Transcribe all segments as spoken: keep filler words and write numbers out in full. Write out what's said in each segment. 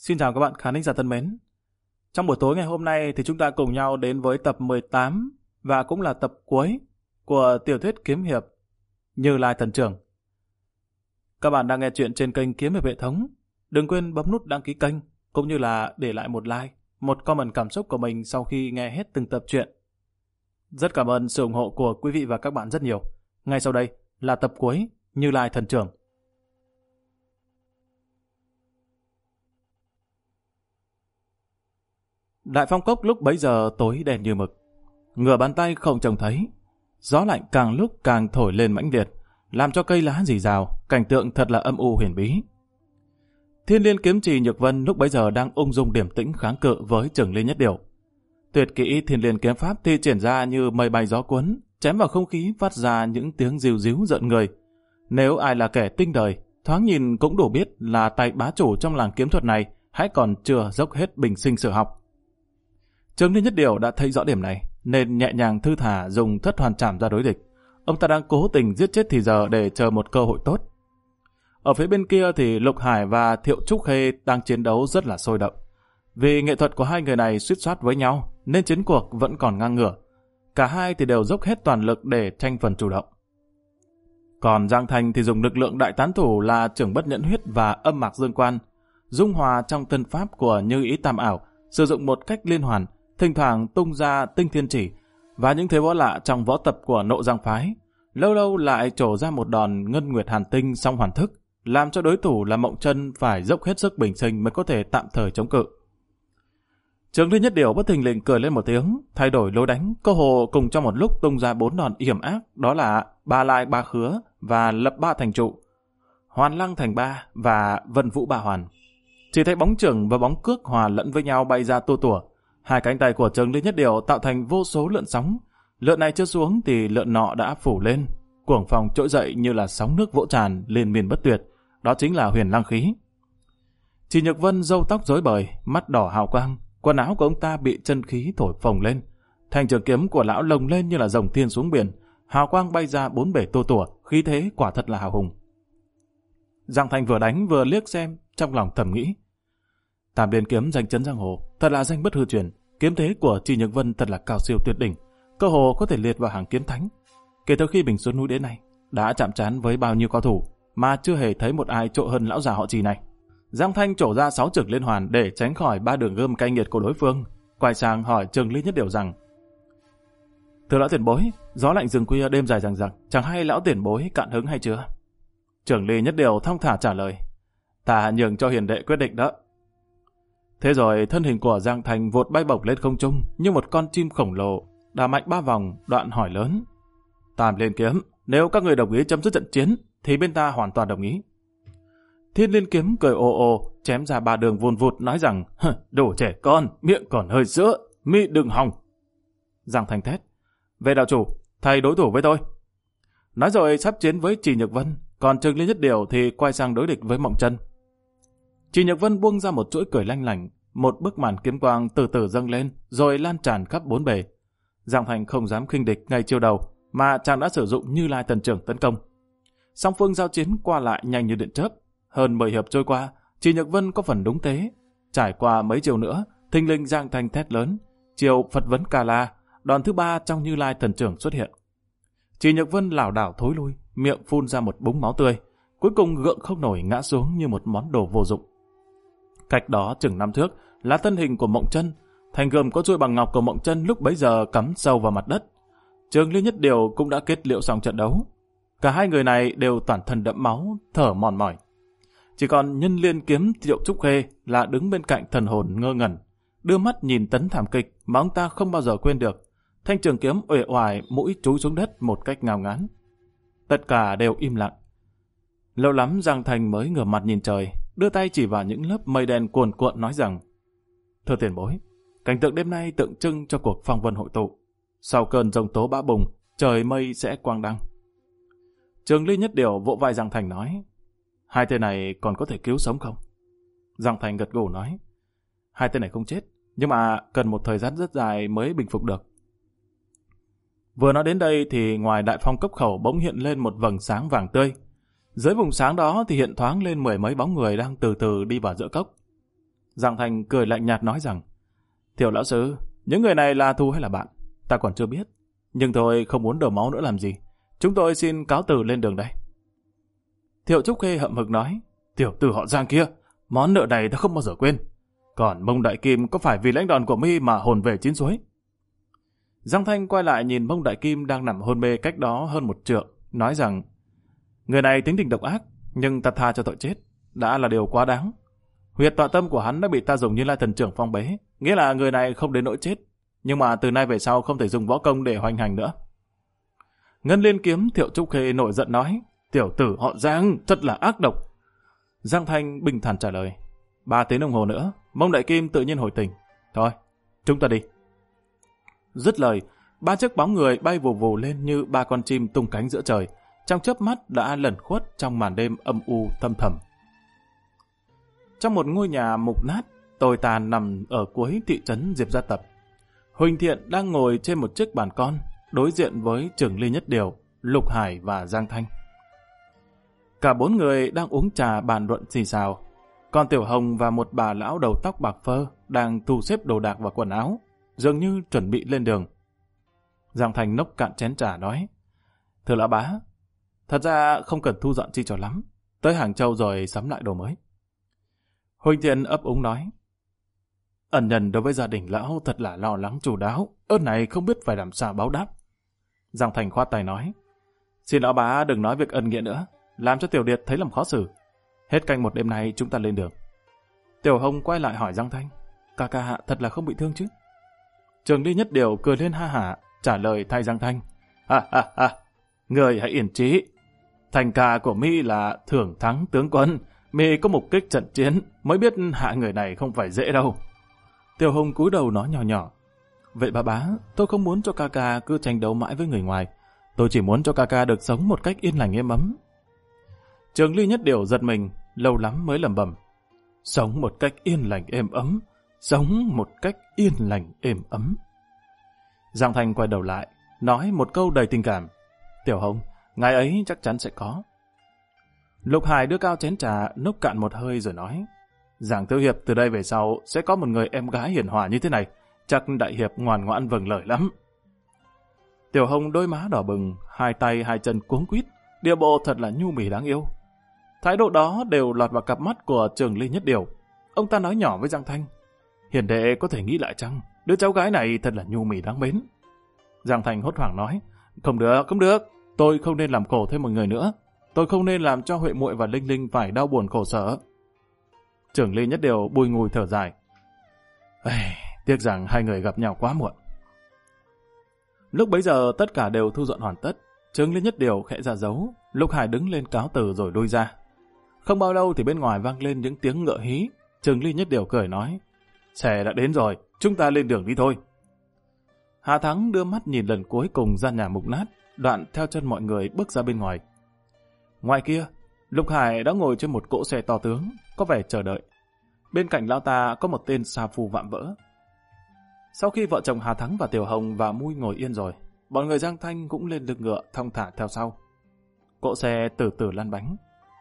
Xin chào các bạn khán thính giả thân mến. Trong buổi tối ngày hôm nay thì chúng ta cùng nhau đến với tập mười tám và cũng là tập cuối của tiểu thuyết kiếm hiệp Như Lai Thần Trưởng. Các bạn đang nghe chuyện trên kênh Kiếm Hiệp Hệ Thống. Đừng quên bấm nút đăng ký kênh cũng như là để lại một like, một comment cảm xúc của mình sau khi nghe hết từng tập truyện. Rất cảm ơn sự ủng hộ của quý vị và các bạn rất nhiều. Ngay sau đây là tập cuối Như Lai Thần Trưởng. Đại phong cốc lúc bấy giờ tối đen như mực, ngửa bàn tay không trông thấy. Gió lạnh càng lúc càng thổi lên mãnh liệt, làm cho cây lá rì rào, cảnh tượng thật là âm u huyền bí. Thiên Liên kiếm trì Nhược Vân lúc bấy giờ đang ung dung điềm tĩnh kháng cự với Trường Ly Nhất Điểu. Tuyệt kỹ Thiên Liên kiếm pháp thi triển ra như mây bay gió cuốn, chém vào không khí phát ra những tiếng ríu ríu rợn người. Nếu ai là kẻ tinh đời, thoáng nhìn cũng đủ biết là tay bá chủ trong làng kiếm thuật này hãy còn chưa dốc hết bình sinh sử học. Trường Ly Nhất Điểu đã thấy rõ điểm này, nên nhẹ nhàng thư thả dùng thất hoàn trảm ra đối địch. Ông ta đang cố tình giết chết thì giờ để chờ một cơ hội tốt. Ở phía bên kia thì Lục Hải và Thiệu Trúc Khê đang chiến đấu rất là sôi động. Vì nghệ thuật của hai người này suýt soát với nhau, nên chiến cuộc vẫn còn ngang ngửa. Cả hai thì đều dốc hết toàn lực để tranh phần chủ động. Còn Giang Thành thì dùng lực lượng đại tán thủ là Trưởng Bất Nhẫn Huyết và Âm Mạc Dương Quan, dung hòa trong tân pháp của Như Ý Tam Ảo, sử dụng một cách liên hoàn, thỉnh thoảng tung ra Tinh Thiên Chỉ và những thế võ lạ trong võ tập của Nộ Giang phái, lâu lâu lại trổ ra một đòn Ngân Nguyệt Hàn Tinh song hoàn thức, làm cho đối thủ là Mộng Chân phải dốc hết sức bình sinh mới có thể tạm thời chống cự. Trường Ly Nhất Điểu bất thình lình cười lên một tiếng, thay đổi lối đánh, cơ hồ cùng trong một lúc tung ra bốn đòn hiểm ác, đó là Ba Lai Ba Khứa và Lập Ba Thành Trụ, Hoàn Lăng Thành Ba và Vân Vũ Ba Hoàn. Chỉ thấy bóng chưởng và bóng cước hòa lẫn với nhau bay ra tua tủa. Hai cánh tay của Trường Ly Nhất Điểu tạo thành vô số lượn sóng. Lượn này chưa xuống thì lượn nọ đã phủ lên, cuồng phong trỗi dậy như là sóng nước vỗ tràn liên miên bất tuyệt. Đó chính là huyền lang khí. Chỉ Nhược Vân râu tóc rối bời, mắt đỏ hào quang, quần áo của ông ta bị chân khí thổi phồng lên. Thanh trường kiếm của lão lồng lên như là rồng thiên xuống biển, hào quang bay ra bốn bể tua tủa, khí thế quả thật là hào hùng. Giang Thành vừa đánh vừa liếc xem, trong lòng thầm nghĩ: Tam Liên kiếm danh chấn giang hồ, thật là danh bất hư truyền. Kiếm thế của Chỉ Nhược Vân thật là cao siêu tuyệt đỉnh, cơ hồ có thể liệt vào hàng kiếm thánh. Kể từ khi mình xuống núi đến nay, đã chạm trán với bao nhiêu cao thủ mà chưa hề thấy một ai trội hơn lão già họ Trì này. Giang Thanh trổ ra sáu chưởng liên hoàn để tránh khỏi ba đường gươm cay nghiệt của đối phương, quay sang hỏi Trường Ly Nhất Điểu rằng: Thưa lão tiền bối, gió lạnh rừng khuya đêm dài dằng dặc, chẳng hay lão tiền bối cạn hứng hay chưa? Trường Ly Nhất Điểu thong thả trả lời: Ta nhường cho hiền đệ quyết định đó. Thế rồi thân hình của Giang Thành vụt bay bổng lên không trung như một con chim khổng lồ, đà mạnh ba vòng, đoạn hỏi lớn: Tam Liên kiếm, nếu các người đồng ý chấm dứt trận chiến thì bên ta hoàn toàn đồng ý. Thiên Liên kiếm cười ồ ồ, chém ra ba đường vùn vụt nói rằng: Đồ trẻ con, miệng còn hơi sữa, mi đừng hòng. Giang Thành thét: Về đạo chủ, thầy đối thủ với tôi. Nói rồi sắp chiến với Chỉ Nhược Vân, còn Trường Ly Nhất Điểu thì quay sang đối địch với Mộng Chân. Chỉ Nhược Vân buông ra một chuỗi cười lanh lảnh, một bức màn kiếm quang từ từ dâng lên, rồi lan tràn khắp bốn bề. Giang Thành không dám khinh địch ngay chiêu đầu, mà chàng đã sử dụng Như Lai Thần Trưởng tấn công. Song phương giao chiến qua lại nhanh như điện chớp. Hơn mười hiệp trôi qua, Chỉ Nhược Vân có phần đúng thế. Trải qua mấy chiều nữa, thình lình Giang Thành thét lớn, chiều Phật vấn Ca La, đòn thứ ba trong Như Lai Thần Trưởng xuất hiện. Chỉ Nhược Vân lảo đảo thối lui, miệng phun ra một búng máu tươi, cuối cùng gượng không nổi ngã xuống như một món đồ vô dụng. Cách đó chừng năm thước là thân hình của Mộng Chân, thanh gươm có chuôi bằng ngọc của Mộng Chân lúc bấy giờ cắm sâu vào mặt đất. Trường Ly Nhất Điểu cũng đã kết liễu xong trận đấu. Cả hai người này đều toàn thân đẫm máu, thở mòn mỏi. Chỉ còn Nhân Liên kiếm Thiệu Trúc Khê là đứng bên cạnh thần hồn ngơ ngẩn, đưa mắt nhìn tấn thảm kịch mà ông ta không bao giờ quên được. Thanh trường kiếm uể oải, mũi chúi xuống đất một cách ngao ngán. Tất cả đều im lặng. Lâu lắm Giang Thành mới ngửa mặt nhìn trời, đưa tay chỉ vào những lớp mây đen cuồn cuộn nói rằng: Thưa tiền bối, cảnh tượng đêm nay tượng trưng cho cuộc phong vân hội tụ. Sau cơn giông tố bão bùng, trời mây sẽ quang đăng. Trường Ly Nhất Điểu vỗ vai Giang Thành nói: Hai tên này còn có thể cứu sống không? Giang Thành gật gù nói: Hai tên này không chết, nhưng mà cần một thời gian rất dài mới bình phục được. Vừa nói đến đây thì ngoài đại phong cốc khẩu bỗng hiện lên một vầng sáng vàng tươi. Dưới vùng sáng đó thì hiện thoáng lên mười mấy bóng người đang từ từ đi vào giữa cốc. Giang Thành cười lạnh nhạt nói rằng, Tiểu lão sư, những người này là thù hay là bạn? Ta còn chưa biết. Nhưng tôi không muốn đổ máu nữa làm gì. Chúng tôi xin cáo từ lên đường đây. Thiệu Trúc Khê hậm hực nói, tiểu tử họ Giang kia, món nợ này ta không bao giờ quên. Còn Mông Đại Kim có phải vì lãnh đòn của mi mà hồn về chín suối? Giang Thanh quay lại nhìn Mông Đại Kim đang nằm hôn mê cách đó hơn một trượng, nói rằng, người này tính tình độc ác, nhưng ta tha cho tội chết, đã là điều quá đáng. Huyệt tọa tâm của hắn đã bị ta dùng như lai thần trưởng phong bế, nghĩa là người này không đến nỗi chết, nhưng mà từ nay về sau không thể dùng võ công để hoành hành nữa. Ngân Liên Kiếm Thiệu Trúc Khê nổi giận nói, tiểu tử họ Giang thật là ác độc. Giang Thanh bình thản trả lời, ba tiếng đồng hồ nữa, Mông Đại Kim tự nhiên hồi tỉnh. Thôi, chúng ta đi. Dứt lời, ba chiếc bóng người bay vù vù lên như ba con chim tung cánh giữa trời, trong chớp mắt đã lẩn khuất trong màn đêm âm u thâm thẳm. Trong một ngôi nhà mục nát, tồi tàn nằm ở cuối thị trấn Diệp Gia Tập, Huỳnh Thiện đang ngồi trên một chiếc bàn con, đối diện với Trường Ly Nhất Điều, Lục Hải và Giang Thanh. Cả bốn người đang uống trà bàn luận xì xào, còn Tiểu Hồng và một bà lão đầu tóc bạc phơ đang thu xếp đồ đạc và quần áo, dường như chuẩn bị lên đường. Giang Thanh nốc cạn chén trà nói, thưa lão bá, thật ra không cần thu dọn chi cho lắm, tới Hàng Châu rồi sắm lại đồ mới. Huỳnh Thiện ấp úng nói, ẩn nhân đối với gia đình lão thật là lo lắng chu đáo, ơn này không biết phải làm sao báo đáp. Giang Thành khoát tay nói, xin lão bá đừng nói việc ân nghĩa nữa, làm cho Tiểu Điệt thấy lòng khó xử. Hết canh một đêm nay chúng ta lên đường. Tiểu Hồng quay lại hỏi Giang Thanh, ca ca hạ thật là không bị thương chứ? Trường Ly Nhất Điều cười lên ha hả, trả lời thay Giang Thanh, ha ha ha, người hãy yên trí. Thành ca của mi là thưởng thắng tướng quân, mi có mục kích trận chiến, mới biết hạ người này không phải dễ đâu. Tiểu Hồng cúi đầu nói nhỏ nhỏ, vậy bà bá, tôi không muốn cho ca ca cứ tranh đấu mãi với người ngoài, tôi chỉ muốn cho ca ca được sống một cách yên lành êm ấm. Trường Ly Nhất Điều giật mình, lâu lắm mới lẩm bẩm, sống một cách yên lành êm ấm, sống một cách yên lành êm ấm. Giang Thanh quay đầu lại, nói một câu đầy tình cảm, Tiểu Hồng, ngày ấy chắc chắn sẽ có. Lục Hải đưa cao chén trà, nốc cạn một hơi rồi nói, Giang Thiếu Hiệp từ đây về sau sẽ có một người em gái hiền hòa như thế này, chắc đại hiệp ngoan ngoãn vâng lời lắm. Tiểu Hồng đôi má đỏ bừng, hai tay hai chân cuống quýt, điệu bộ thật là nhu mì đáng yêu. Thái độ đó đều lọt vào cặp mắt của Trường Ly Nhất Điều. Ông ta nói nhỏ với Giang Thanh, hiền đệ có thể nghĩ lại chăng, đứa cháu gái này thật là nhu mì đáng mến. Giang Thanh hốt hoảng nói, không được, không được, tôi không nên làm khổ thêm một người nữa, tôi không nên làm cho Huệ Muội và Linh Linh phải đau buồn khổ sở. Trường Ly Nhất Điều bùi ngùi thở dài, Ê, tiếc rằng hai người gặp nhau quá muộn. Lúc bấy giờ tất cả đều thu dọn hoàn tất, Trường Ly Nhất Điều khẽ ra dấu, Lục Hải đứng lên cáo từ rồi lui ra. Không bao lâu thì bên ngoài vang lên những tiếng ngựa hí, Trường Ly Nhất Điều cười nói, xe đã đến rồi, chúng ta lên đường đi thôi. Hà Thắng đưa mắt nhìn lần cuối cùng gian nhà mục nát, đoạn theo chân mọi người bước ra bên ngoài. Ngoài kia, Lục Hải đã ngồi trên một cỗ xe to tướng, có vẻ chờ đợi. Bên cạnh lão ta có một tên sa phu vạm vỡ. Sau khi vợ chồng Hà Thắng và Tiểu Hồng và Mui ngồi yên rồi, bọn người Giang Thanh cũng lên lưng ngựa thong thả theo sau. Cỗ xe từ từ lăn bánh.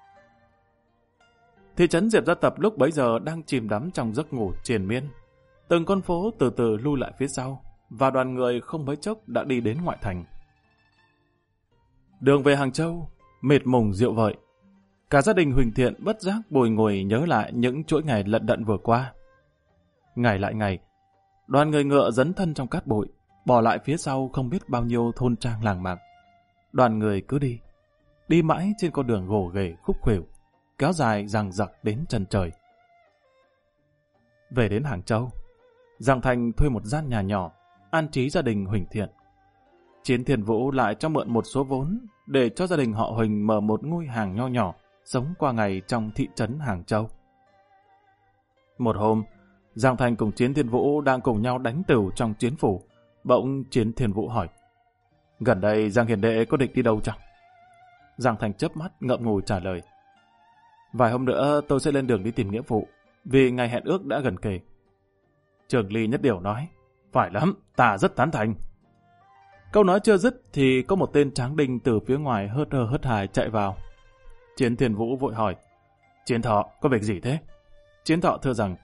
Thị trấn Diệp Gia Tập lúc bấy giờ đang chìm đắm trong giấc ngủ triền miên. Từng con phố từ từ lui lại phía sau, và đoàn người không mấy chốc đã đi đến ngoại thành. Đường về Hàng Châu, mệt mùng rượu vợi. Cả gia đình Huỳnh Thiện bất giác bồi ngồi nhớ lại những chuỗi ngày lận đận vừa qua. Ngày lại ngày, đoàn người ngựa dấn thân trong cát bụi, bỏ lại phía sau không biết bao nhiêu thôn trang làng mạc. Đoàn người cứ đi, đi mãi trên con đường gồ ghề khúc khuỷu, kéo dài dằng dặc đến chân trời. Về đến Hàng Châu, Giang Thành thuê một gian nhà nhỏ, an trí gia đình Huỳnh Thiện. Chiến Thiên Vũ lại cho mượn một số vốn để cho gia đình họ Huỳnh mở một ngôi hàng nho nhỏ, sống qua ngày trong thị trấn Hàng Châu. Một hôm, Giang Thành cùng Chiến Thiên Vũ đang cùng nhau đánh tửu trong chiến phủ. Bỗng Chiến Thiên Vũ hỏi, gần đây Giang Hiền Đệ có định đi đâu chăng? Giang Thành chớp mắt ngậm ngùi trả lời, vài hôm nữa tôi sẽ lên đường đi tìm nghĩa phụ, vì ngày hẹn ước đã gần kề. Trường Ly Nhất Điều nói, phải lắm, ta rất tán thành. Câu nói chưa dứt thì có một tên tráng đinh từ phía ngoài hớt hơ hớt hải chạy vào. Chiến Thiên Vũ vội hỏi, Chiến Thọ, có việc gì thế? Chiến Thọ thưa rằng,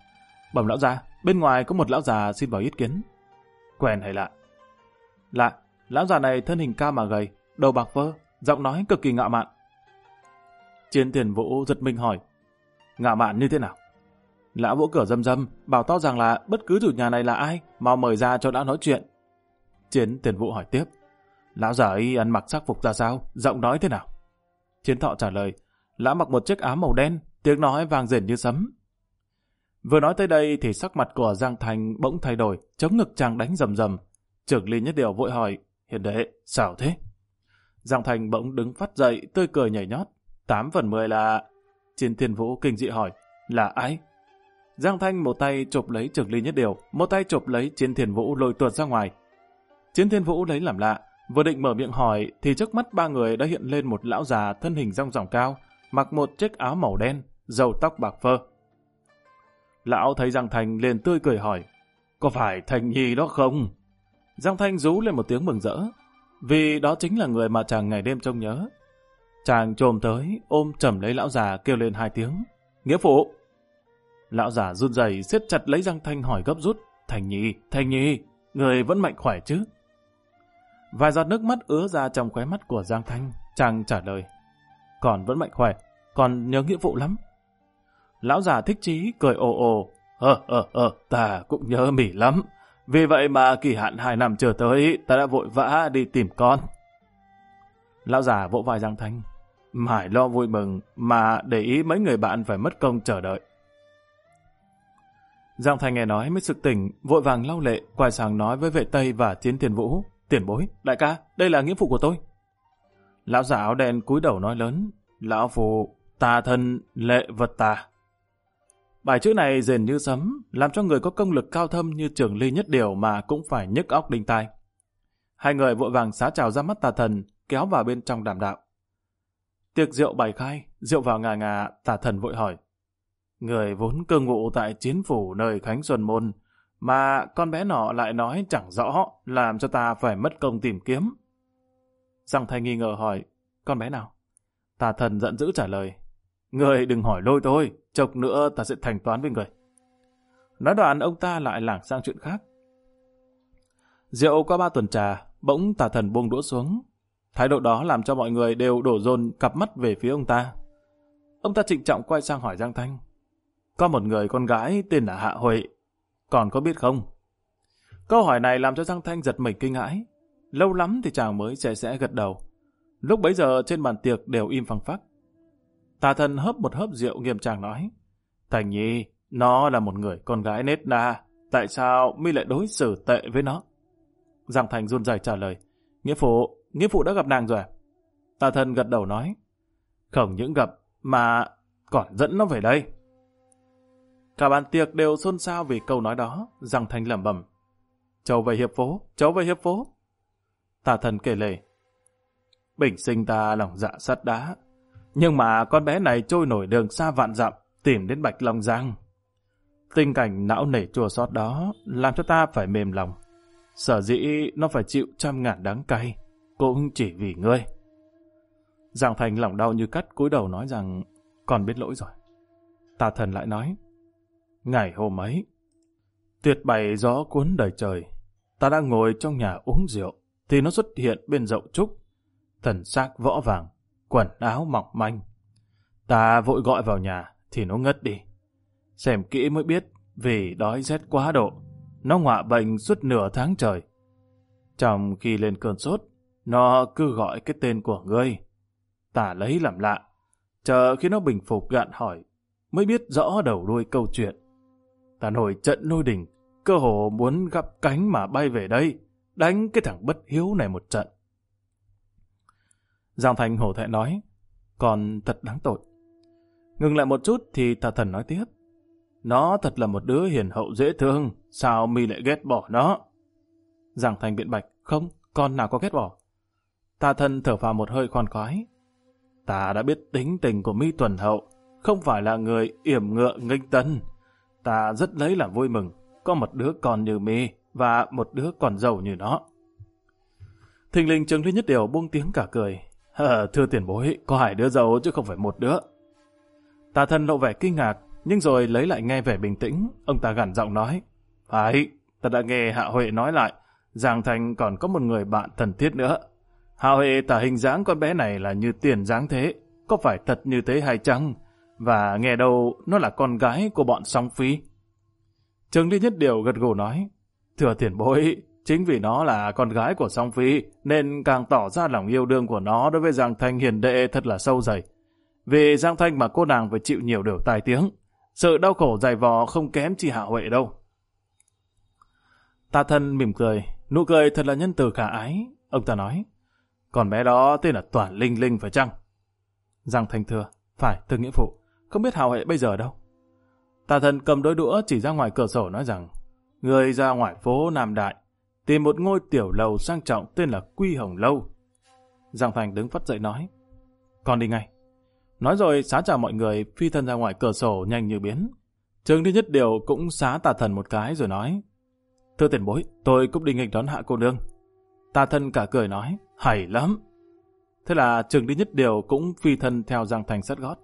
Bẩm lão già, bên ngoài có một lão già xin vào ý kiến. Quen hay lạ? Lạ, lão già này thân hình cao mà gầy, đầu bạc phơ, giọng nói cực kỳ ngạo mạn. Chiến Thiền Vũ giật mình hỏi, ngạo mạn như thế nào? Lão vỗ cửa rầm rầm, bảo to rằng là bất cứ chủ nhà này là ai, mau mời ra cho lão nói chuyện. Chiến Thiền Vũ hỏi tiếp, lão già ấy ăn mặc sắc phục ra sao, giọng nói thế nào? Chiến Thọ trả lời, lão mặc một chiếc áo màu đen, tiếng nói vang rền như sấm. Vừa nói tới đây thì sắc mặt của Giang Thành bỗng thay đổi, chống ngực chàng đánh rầm rầm. Trưởng Ly Nhất Điều vội hỏi, Hiền đệ, sao thế? Giang Thành bỗng đứng phát dậy, tươi cười nhảy nhót. Tám phần mười là... Chiến Thiên Vũ kinh dị hỏi, là ai? Giang Thanh một tay chụp lấy Trưởng Ly Nhất Điều, một tay chụp lấy Chiến Thiên Vũ lôi tuột ra ngoài. Chiến Thiên Vũ lấy làm lạ, vừa định mở miệng hỏi thì trước mắt ba người đã hiện lên một lão già thân hình rong ròng cao, mặc một chiếc áo màu đen, râu tóc bạc phơ. Lão thấy Giang Thanh liền tươi cười hỏi, có phải Thành Nhi đó không? Giang Thanh rú lên một tiếng mừng rỡ, vì đó chính là người mà chàng ngày đêm trông nhớ. Chàng chồm tới, ôm chầm lấy lão già kêu lên hai tiếng, nghĩa phụ. Lão già run rẩy siết chặt lấy Giang Thanh hỏi gấp rút, Thành Nhi, Thành Nhi, người vẫn mạnh khỏe chứ? Vài giọt nước mắt ứa ra trong khóe mắt của Giang Thanh, chàng trả lời, còn vẫn mạnh khỏe, còn nhớ nghĩa phụ lắm. Lão già thích chí cười ồ ồ, ờ ờ ờ, ta cũng nhớ mỉ lắm, vì vậy mà kỳ hạn hai năm chưa tới, ta đã vội vã đi tìm con. Lão già vỗ vai Giang Thanh, mải lo vui mừng mà để ý mấy người bạn phải mất công chờ đợi. Giang Thanh nghe nói mới sực tỉnh, vội vàng lau lệ, quay sang nói với vệ Tây và Chiến Thiền Vũ, tiền bối, đại ca, đây là nghĩa phụ của tôi. Lão già áo đen cúi đầu nói lớn, lão phụ, ta thân, lệ vật ta. Bài chữ này rền như sấm, làm cho người có công lực cao thâm như Trưởng Ly Nhất Điều mà cũng phải nhức óc đinh tai. Hai người vội vàng xá chào ra mắt Tà Thần, kéo vào bên trong đàm đạo. Tiệc rượu bày khai, rượu vào ngà ngà, Tà Thần vội hỏi, người vốn cư ngụ tại Chiến Phủ nơi Khánh Xuân Môn, mà con bé nọ lại nói chẳng rõ, làm cho ta phải mất công tìm kiếm. Giang Thanh nghi ngờ hỏi, con bé nào? Tà Thần giận dữ trả lời, người đừng hỏi lôi tôi, chốc nữa ta sẽ thanh toán với người. Nói đoạn ông ta lại lảng sang chuyện khác. Rượu qua ba tuần trà, bỗng Tà Thần buông đũa xuống. Thái độ đó làm cho mọi người đều đổ dồn cặp mắt về phía ông ta. Ông ta trịnh trọng quay sang hỏi Giang Thanh, có một người con gái tên là Hạ Huệ, còn có biết không? Câu hỏi này làm cho Giang Thanh giật mình kinh hãi. Lâu lắm thì chàng mới sẽ sẽ gật đầu. Lúc bấy giờ trên bàn tiệc đều im phăng phắc. Tà Thần hớp một hớp rượu nghiêm trang nói, Thành Nhi, nó là một người con gái nết na, tại sao mi lại đối xử tệ với nó? Giang Thanh run rẩy trả lời, nghĩa phụ, nghĩa phụ đã gặp nàng rồi à? Tà Thần gật đầu nói, không những gặp mà còn dẫn nó về đây. Cả bàn tiệc đều xôn xao vì câu nói đó. Giang Thanh lẩm bẩm, cháu về hiệp phố, cháu về hiệp phố. Tà Thần kể lể, bình sinh ta lòng dạ sắt đá, nhưng mà con bé này trôi nổi đường xa vạn dặm tìm đến Bạch Long Giang. Tình cảnh não nề chua xót đó làm cho ta phải mềm lòng. Sở dĩ nó phải chịu trăm ngàn đắng cay cũng chỉ vì ngươi. Giang Thành lòng đau như cắt, cúi đầu nói rằng con biết lỗi rồi. Tà Thần lại nói, ngày hôm ấy, tuyệt bày gió cuốn đầy trời, ta đang ngồi trong nhà uống rượu, thì nó xuất hiện bên dậu trúc, thần xác võ vàng, quần áo mỏng manh. Ta vội gọi vào nhà thì nó ngất đi. Xem kỹ mới biết vì đói rét quá độ, nó ngọa bệnh suốt nửa tháng trời. Trong khi lên cơn sốt, nó cứ gọi cái tên của ngươi. Ta lấy làm lạ, chờ khi nó bình phục gạn hỏi, mới biết rõ đầu đuôi câu chuyện. Ta nổi trận lôi đình, cơ hồ muốn gắp cánh mà bay về đây, đánh cái thằng bất hiếu này một trận. Giang Thành hổ thẹn nói, còn thật đáng tội. Ngừng lại một chút thì Tà Thần nói tiếp, nó thật là một đứa hiền hậu dễ thương, sao mi lại ghét bỏ nó? Giang Thành biện bạch, không, con nào có ghét bỏ. Tà Thần thở phào một hơi khoan khoái, ta đã biết tính tình của mi tuần hậu, không phải là người yểm ngựa nghênh tân. Ta rất lấy làm vui mừng, có một đứa con như mi và một đứa con dâu như nó. Thình lình Trưởng Ly Nhất Điều buông tiếng cả cười, Ờ, thưa tiền bối, có hai đứa dâu chứ không phải một đứa. Tà Thần lộ vẻ kinh ngạc, Nhưng rồi lấy lại nghe vẻ bình tĩnh, ông ta gằn giọng nói, phải, ta đã nghe Hạ Huệ nói lại, Giang Thanh còn có một người bạn thân thiết nữa. Hạ Huệ tả hình dáng con bé này là như tiền dáng thế, có phải thật như thế hay chăng? Và nghe đâu nó là con gái của bọn Song Phi. Trương Ly Nhất Điều gật gù nói, thưa tiền bối, chính vì nó là con gái của Song Phi nên càng tỏ ra lòng yêu đương của nó đối với Giang Thanh hiền đệ thật là sâu dày. Vì Giang Thanh mà cô nàng phải chịu nhiều điều tai tiếng, sự đau khổ dày vò không kém chi Hạ Huệ đâu. Tà Thân mỉm cười, nụ cười thật là nhân từ khả ái. Ông ta nói, còn bé đó tên là Toản Linh Linh phải chăng? Giang Thanh thưa, phải thưa nghĩa phụ, không biết Hạ Huệ bây giờ đâu. Tà Thân cầm đôi đũa chỉ ra ngoài cửa sổ nói rằng, người ra ngoài phố Nam Đại, tìm một ngôi tiểu lầu sang trọng tên là Quy Hồng Lâu. Giang Thanh đứng phắt dậy nói, con đi ngay. Nói rồi xá chào mọi người, phi thân ra ngoài cửa sổ nhanh như biến. Trương Ly Nhất Điều cũng xá Tà Thần một cái rồi nói, thưa tiền bối, tôi cũng đi nghênh đón Hạ cô nương. Tà Thần cả cười nói, hay lắm. Thế là Trương Ly Nhất Điều cũng phi thân theo Giang Thanh sát gót.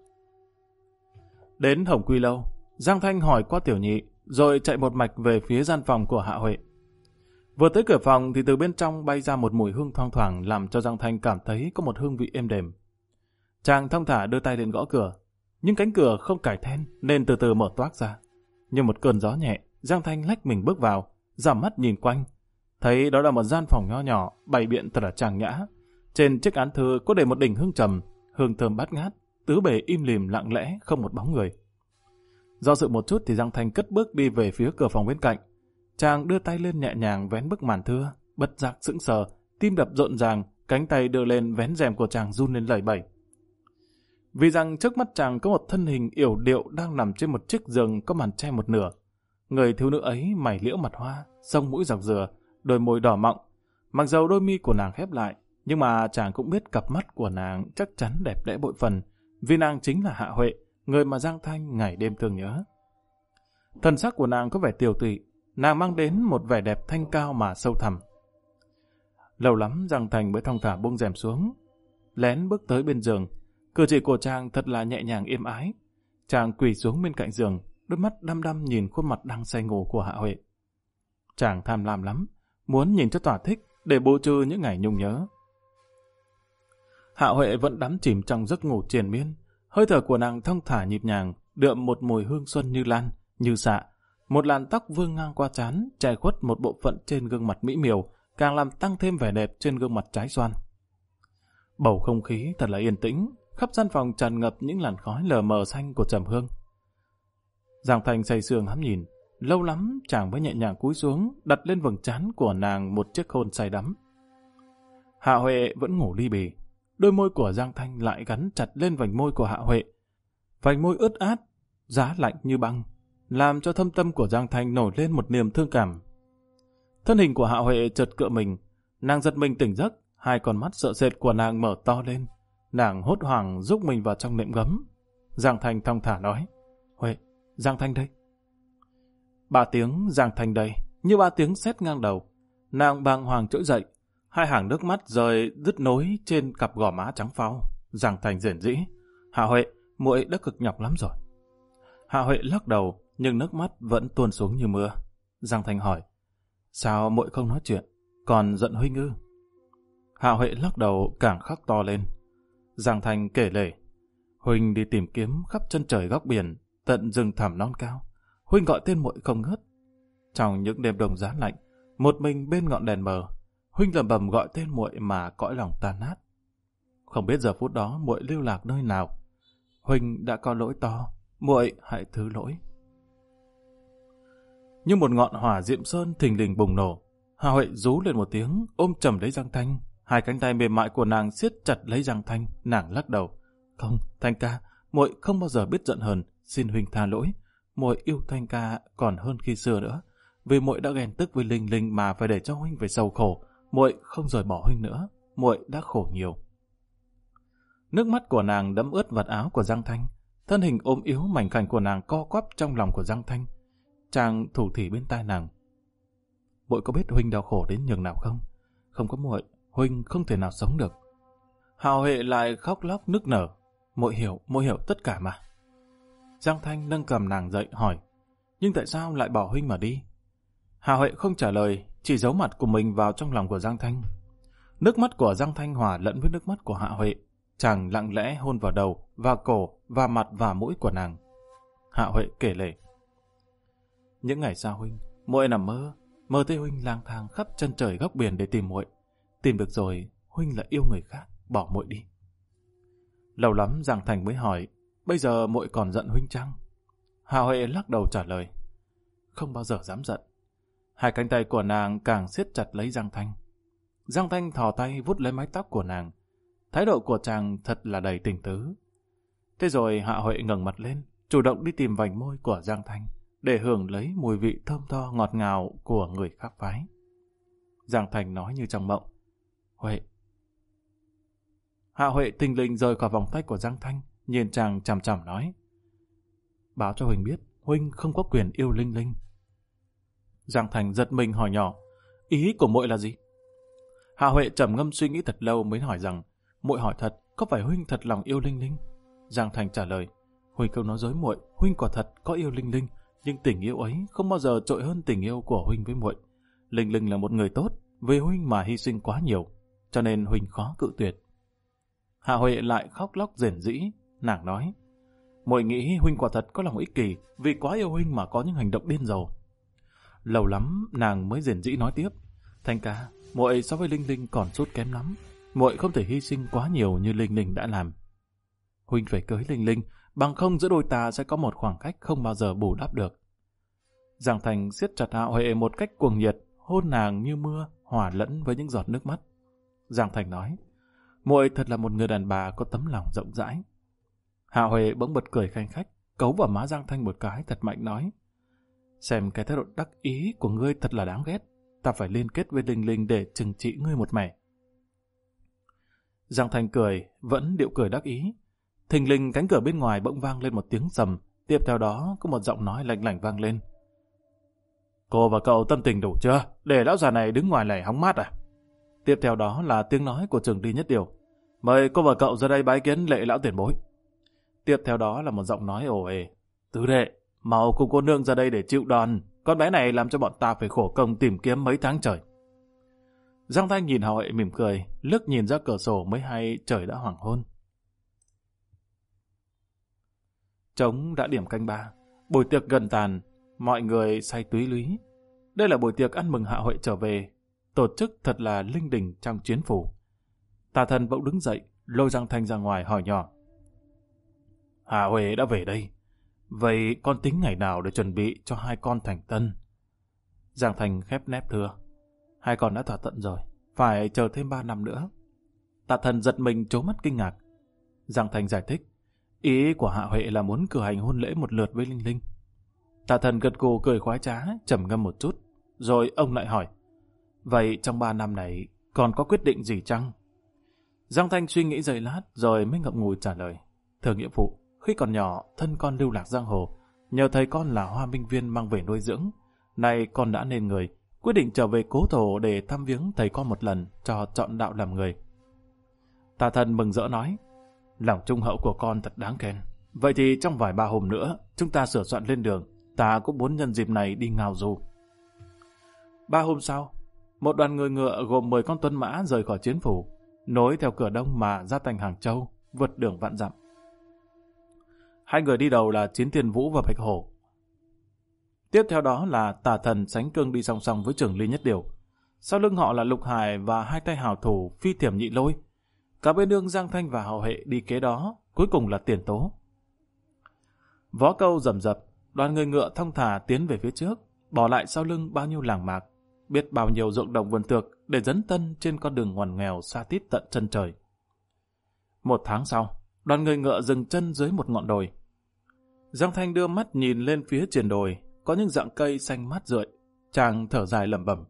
Đến Hồng Quy Lâu, Giang Thanh hỏi qua tiểu nhị, rồi chạy một mạch về phía gian phòng của Hạ Huệ. Vừa tới cửa phòng thì từ bên trong bay ra một mùi hương thoang thoảng làm cho Giang Thanh cảm thấy có một hương vị êm đềm. Chàng thong thả đưa tay lên gõ cửa, nhưng cánh cửa không cài then nên từ từ mở toác ra. Như một cơn gió nhẹ, Giang Thanh lách mình bước vào, giảm mắt nhìn quanh, thấy đó là một gian phòng nho nhỏ, bày biện thật là trang nhã. Trên chiếc án thư có để một đỉnh hương trầm, hương thơm bát ngát, tứ bề im lìm lặng lẽ, không một bóng người. Do dự một chút thì Giang Thanh cất bước đi về phía cửa phòng bên cạnh. Chàng đưa tay lên nhẹ nhàng vén bức màn thưa, bất giác sững sờ, tim đập rộn ràng, cánh tay đưa lên vén rèm của chàng run lên lẩy bẩy. Vì rằng trước mắt chàng có một thân hình yểu điệu đang nằm trên một chiếc giường có màn che một nửa. Người thiếu nữ ấy mày liễu mặt hoa, sông mũi dọc dừa, đôi môi đỏ mọng. Mặc dầu đôi mi của nàng khép lại, nhưng mà chàng cũng biết cặp mắt của nàng chắc chắn đẹp đẽ bội phần, vì nàng chính là Hạ Huệ, người mà Giang Thanh ngày đêm thương nhớ. Thần sắc của nàng có vẻ tiều tụy, nàng mang đến một vẻ đẹp thanh cao mà sâu thẳm. Lâu lắm Giang Thanh mới thong thả buông rèm xuống, lén bước tới bên giường. Cử chỉ của chàng thật là nhẹ nhàng êm ái. Chàng quỳ xuống bên cạnh giường, đôi mắt đăm đăm nhìn khuôn mặt đang say ngủ của Hạ Huệ. Chàng tham lam lắm, muốn nhìn cho thỏa thích để bù trừ những ngày nhung nhớ. Hạ Huệ vẫn đắm chìm trong giấc ngủ triền miên, hơi thở của nàng thong thả nhịp nhàng, đượm một mùi hương xuân như lan, như xạ. Một làn tóc vương ngang qua trán, che khuất một bộ phận trên gương mặt mỹ miều, càng làm tăng thêm vẻ đẹp trên gương mặt trái xoan. Bầu không khí thật là yên tĩnh, khắp gian phòng tràn ngập những làn khói lờ mờ xanh của trầm hương. Giang Thanh say sưa ngắm nhìn, lâu lắm chàng mới nhẹ nhàng cúi xuống, đặt lên vầng trán của nàng một chiếc hôn say đắm. Hạ Huệ vẫn ngủ li bì, đôi môi của Giang Thanh lại gắn chặt lên vành môi của Hạ Huệ. Vành môi ướt át, giá lạnh như băng, làm cho thâm tâm của Giang Thanh nổi lên một niềm thương cảm. Thân hình của Hạ Huệ chợt cựa mình, nàng giật mình tỉnh giấc, hai con mắt sợ sệt của nàng mở to lên. Nàng hốt hoảng rúc mình vào trong nệm gấm. Giang Thanh thong thả nói, Huệ, Giang Thanh đây. Ba tiếng Giang Thanh đây, như ba tiếng sét ngang đầu. Nàng bàng hoàng trỗi dậy, hai hàng nước mắt rơi đứt nối trên cặp gò má trắng phau. Giang Thanh rền rĩ, Hạ Huệ, muội đã cực nhọc lắm rồi. Hạ Huệ lắc đầu, nhưng nước mắt vẫn tuôn xuống như mưa. Giang Thanh hỏi, sao muội không nói chuyện, còn giận huynh ư? Hạ Huệ lắc đầu càng khóc to lên. Giang Thanh kể lể, huynh đi tìm kiếm khắp chân trời góc biển, tận rừng thẳm non cao. Huynh gọi tên muội không ngớt. Trong những đêm đông giá lạnh, một mình bên ngọn đèn mờ, huynh lẩm bẩm gọi tên muội mà cõi lòng tan nát. Không biết giờ phút đó muội lưu lạc nơi nào. Huynh đã có lỗi to, muội hãy thứ lỗi. Như một ngọn hỏa diệm sơn thình lình bùng nổ, Hạ Huệ rú lên một tiếng, ôm chầm lấy Giang Thanh. Hai cánh tay mềm mại của nàng siết chặt lấy Giang Thanh, nàng lắc đầu. Không, Thanh ca, muội không bao giờ biết giận hờn, xin huynh tha lỗi. Muội yêu Thanh ca còn hơn khi xưa nữa, vì muội đã ghen tức với Linh Linh mà phải để cho huynh phải sầu khổ. Muội không rời bỏ huynh nữa, muội đã khổ nhiều. Nước mắt của nàng đẫm ướt vạt áo của Giang Thanh, thân hình ốm yếu mảnh khảnh của nàng co quắp trong lòng của Giang Thanh. Chàng thủ thỉ bên tai nàng. Muội có biết huynh đau khổ đến nhường nào không? Không có muội, huynh không thể nào sống được. Hạ Huệ lại khóc lóc nức nở. Muội hiểu, muội hiểu tất cả mà. Giang Thanh nâng cầm nàng dậy hỏi, nhưng tại sao lại bỏ huynh mà đi? Hạ Huệ không trả lời, chỉ giấu mặt của mình vào trong lòng của Giang Thanh. Nước mắt của Giang Thanh hòa lẫn với nước mắt của Hạ Huệ. Chàng lặng lẽ hôn vào đầu, vào cổ, và mặt và mũi của nàng. Hạ Huệ kể lể. Những ngày sau huynh, muội nằm mơ, mơ thấy huynh lang thang khắp chân trời góc biển để tìm muội. Tìm được rồi, huynh lại yêu người khác, bỏ muội đi. Lâu lắm Giang Thành mới hỏi, bây giờ muội còn giận huynh chăng? Hạ Huệ lắc đầu trả lời, không bao giờ dám giận. Hai cánh tay của nàng càng siết chặt lấy Giang Thanh. Giang Thanh thò tay vút lấy mái tóc của nàng. Thái độ của chàng thật là đầy tình tứ. Thế rồi Hạ Huệ ngẩng mặt lên, chủ động đi tìm vành môi của Giang Thanh, để hưởng lấy mùi vị thơm tho ngọt ngào của người khác phái. Giang Thanh nói như trong mộng, Huệ. Hạ Huệ thình lình rời khỏi vòng tay của Giang Thanh, nhìn chàng chằm chằm nói, báo cho Huỳnh biết, huynh không có quyền yêu Linh Linh. Giang Thành giật mình hỏi nhỏ, ý của muội là gì? Hạ Huệ trầm ngâm suy nghĩ thật lâu mới hỏi rằng, muội hỏi thật, có phải huynh thật lòng yêu Linh Linh? Giang Thành trả lời, huynh không nói dối muội, huynh quả thật có yêu Linh Linh, nhưng tình yêu ấy không bao giờ trội hơn tình yêu của huynh với muội. Linh Linh là một người tốt, vì huynh mà hy sinh quá nhiều, cho nên huynh khó cự tuyệt. Hạ Huệ lại khóc lóc rền rĩ, nàng nói, muội nghĩ huynh quả thật có lòng ích kỷ, vì quá yêu huynh mà có những hành động điên rồ. Lâu lắm nàng mới rền rĩ nói tiếp, Thanh ca, muội so với Linh Linh còn sút kém lắm, muội không thể hy sinh quá nhiều như Linh Linh đã làm. Huynh phải cưới Linh Linh, bằng không giữa đôi ta sẽ có một khoảng cách không bao giờ bù đắp được. Giang Thành siết chặt Hạ Huệ một cách cuồng nhiệt, hôn nàng như mưa, hòa lẫn với những giọt nước mắt. Giang Thành nói, muội thật là một người đàn bà có tấm lòng rộng rãi. Hạ Huệ bỗng bật cười khanh khách, cấu vào má Giang Thanh một cái thật mạnh nói, xem cái thái độ đắc ý của ngươi thật là đáng ghét, ta phải liên kết với Linh Linh để trừng trị ngươi một mẻ. Giang Thanh cười, vẫn điệu cười đắc ý. Thình lình cánh cửa bên ngoài bỗng vang lên một tiếng sầm, tiếp theo đó có một giọng nói lạnh lạnh vang lên. Cô và cậu tâm tình đủ chưa? Để lão già này đứng ngoài này hóng mát à? Tiếp theo đó là tiếng nói của Trường Ly Nhất Điều. Mời cô và cậu ra đây bái kiến lệ lão tiền bối. Tiếp theo đó là một giọng nói ồ ề. Tứ đệ, mau cùng cô nương ra đây để chịu đòn. Con bé này làm cho bọn ta phải khổ công tìm kiếm mấy tháng trời. Giang Thanh nhìn Hạ Huệ mỉm cười, lướt nhìn ra cửa sổ mới hay trời đã hoàng hôn. Trống đã điểm canh ba, buổi tiệc gần tàn, mọi người say túy lúy. Đây là buổi tiệc ăn mừng Hạ Huệ trở về, tổ chức thật là linh đình trong chiến phủ. Tà Thần bỗng đứng dậy, lôi Giang Thanh ra ngoài hỏi nhỏ. Hạ Huệ đã về đây, vậy con tính ngày nào để chuẩn bị cho hai con thành tân? Giang Thanh khép nép thưa, hai con đã thỏa thuận rồi, phải chờ thêm ba năm nữa. Tà Thần giật mình trố mắt kinh ngạc. Giang Thanh giải thích, ý của Hạ Huệ là muốn cử hành hôn lễ một lượt với Linh Linh. Tà Thần gật gù cười khoái trá, trầm ngâm một chút, rồi ông lại hỏi, vậy trong ba năm này còn có quyết định gì chăng? Giang Thanh suy nghĩ giây lát rồi mới ngậm ngùi trả lời, thưa nghĩa phụ, khi còn nhỏ thân con lưu lạc giang hồ, nhờ thầy con là Hoa Minh Viên mang về nuôi dưỡng, nay con đã nên người, quyết định trở về cố thổ để thăm viếng thầy con một lần cho chọn đạo làm người. Tà Thần mừng rỡ nói, lòng trung hậu của con thật đáng khen. Vậy thì trong vài ba hôm nữa chúng ta sửa soạn lên đường, ta cũng muốn nhân dịp này đi ngao du. Ba hôm sau, một đoàn người ngựa gồm mười con tuấn mã rời khỏi chiến phủ, nối theo cửa đông mà ra thành Hàng Châu, vượt đường vạn dặm. Hai người đi đầu là Chiến Thiên Vũ và Bạch Hổ. Tiếp theo đó là Tà Thần Sánh Cương đi song song với Trường Ly Nhất Điều. Sau lưng họ là Lục Hải và hai tay hảo thủ Phi Thiểm Nhị Lôi. Cả bên đường Giang Thanh và Hào Hệ đi kế đó, cuối cùng là Tiền Tố. Vó câu rầm rập, đoàn người ngựa thong thả tiến về phía trước, bỏ lại sau lưng bao nhiêu làng mạc, biết bao nhiêu ruộng đồng vườn tược để dấn thân trên con đường ngoằn nghèo xa tít tận chân trời. Một tháng sau, đoàn người ngựa dừng chân dưới một ngọn đồi. Giang Thanh đưa mắt nhìn lên phía triền đồi, có những rặng cây xanh mát rượi, chàng thở dài lẩm bẩm.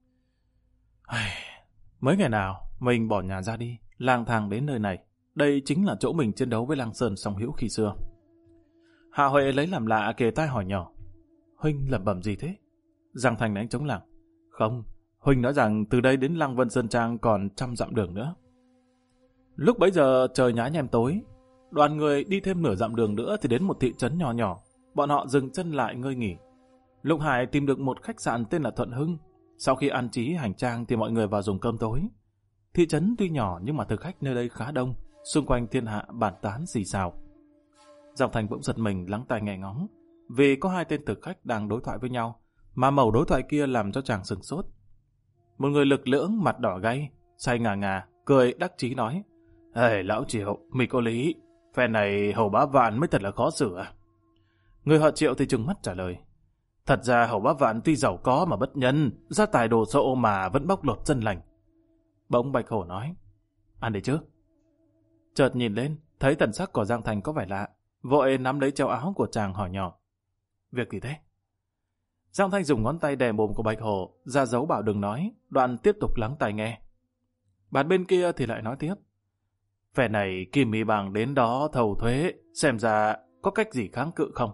Mấy ngày nào mình bỏ nhà ra đi, lang thang đến nơi này, đây chính là chỗ mình chiến đấu với Lang Sơn song hữu khi xưa. Hạ Huệ lấy làm lạ kề tai hỏi nhỏ, huynh lẩm bẩm gì thế? Giang Thanh đánh trống lảng, không, huynh nói rằng từ đây đến Lăng Vân Sơn Trang còn trăm dặm đường nữa. Lúc bấy giờ trời nhá nhem tối, đoàn người đi thêm nửa dặm đường nữa thì đến một thị trấn nhỏ nhỏ. Bọn họ dừng chân lại ngơi nghỉ. Lục Hải tìm được một khách sạn tên là Thuận Hưng. Sau khi ăn trí hành trang thì mọi người vào dùng cơm tối. Thị trấn tuy nhỏ nhưng mà thực khách nơi đây khá đông, xung quanh thiên hạ bàn tán xì xào. Giọng Thành bỗng giật mình lắng tai nghe ngóng, vì có hai tên thực khách đang đối thoại với nhau, mà mẩu đối thoại kia làm cho chàng sửng sốt. Một người lực lưỡng mặt đỏ gay, say ngà ngà, cười đắc chí nói: "Ê lão Triệu, mày có lý, phe này Hầu Bá Vạn mới thật là khó xử à?" Người họ Triệu thì trừng mắt trả lời: "Thật ra Hầu Bá Vạn tuy giàu có mà bất nhân, gia tài đồ sộ mà vẫn bóc lột dân lành." Bỗng Bạch Hổ nói: "Ăn đi chứ." Chợt nhìn lên, thấy thần sắc của Giang Thành có vẻ lạ, vội nắm lấy treo áo của chàng hỏi nhỏ: "Việc gì thế?" Giang Thanh dùng ngón tay đè mồm của Bạch Hổ, ra dấu bảo đừng nói, đoạn tiếp tục lắng tai nghe. Bàn bên kia thì lại nói tiếp: "Phe này Kim Mi Bang đến đó thầu thuế, xem ra có cách gì kháng cự không?"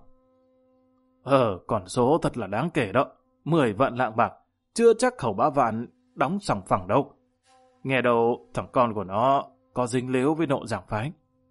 "Ờ, còn số thật là đáng kể đó, mười vạn lạng bạc, chưa chắc Hầu Bá Vạn đóng sòng phẳng đâu. Nghe đâu thằng con của nó có dính líu với Nộ Giảng Phái."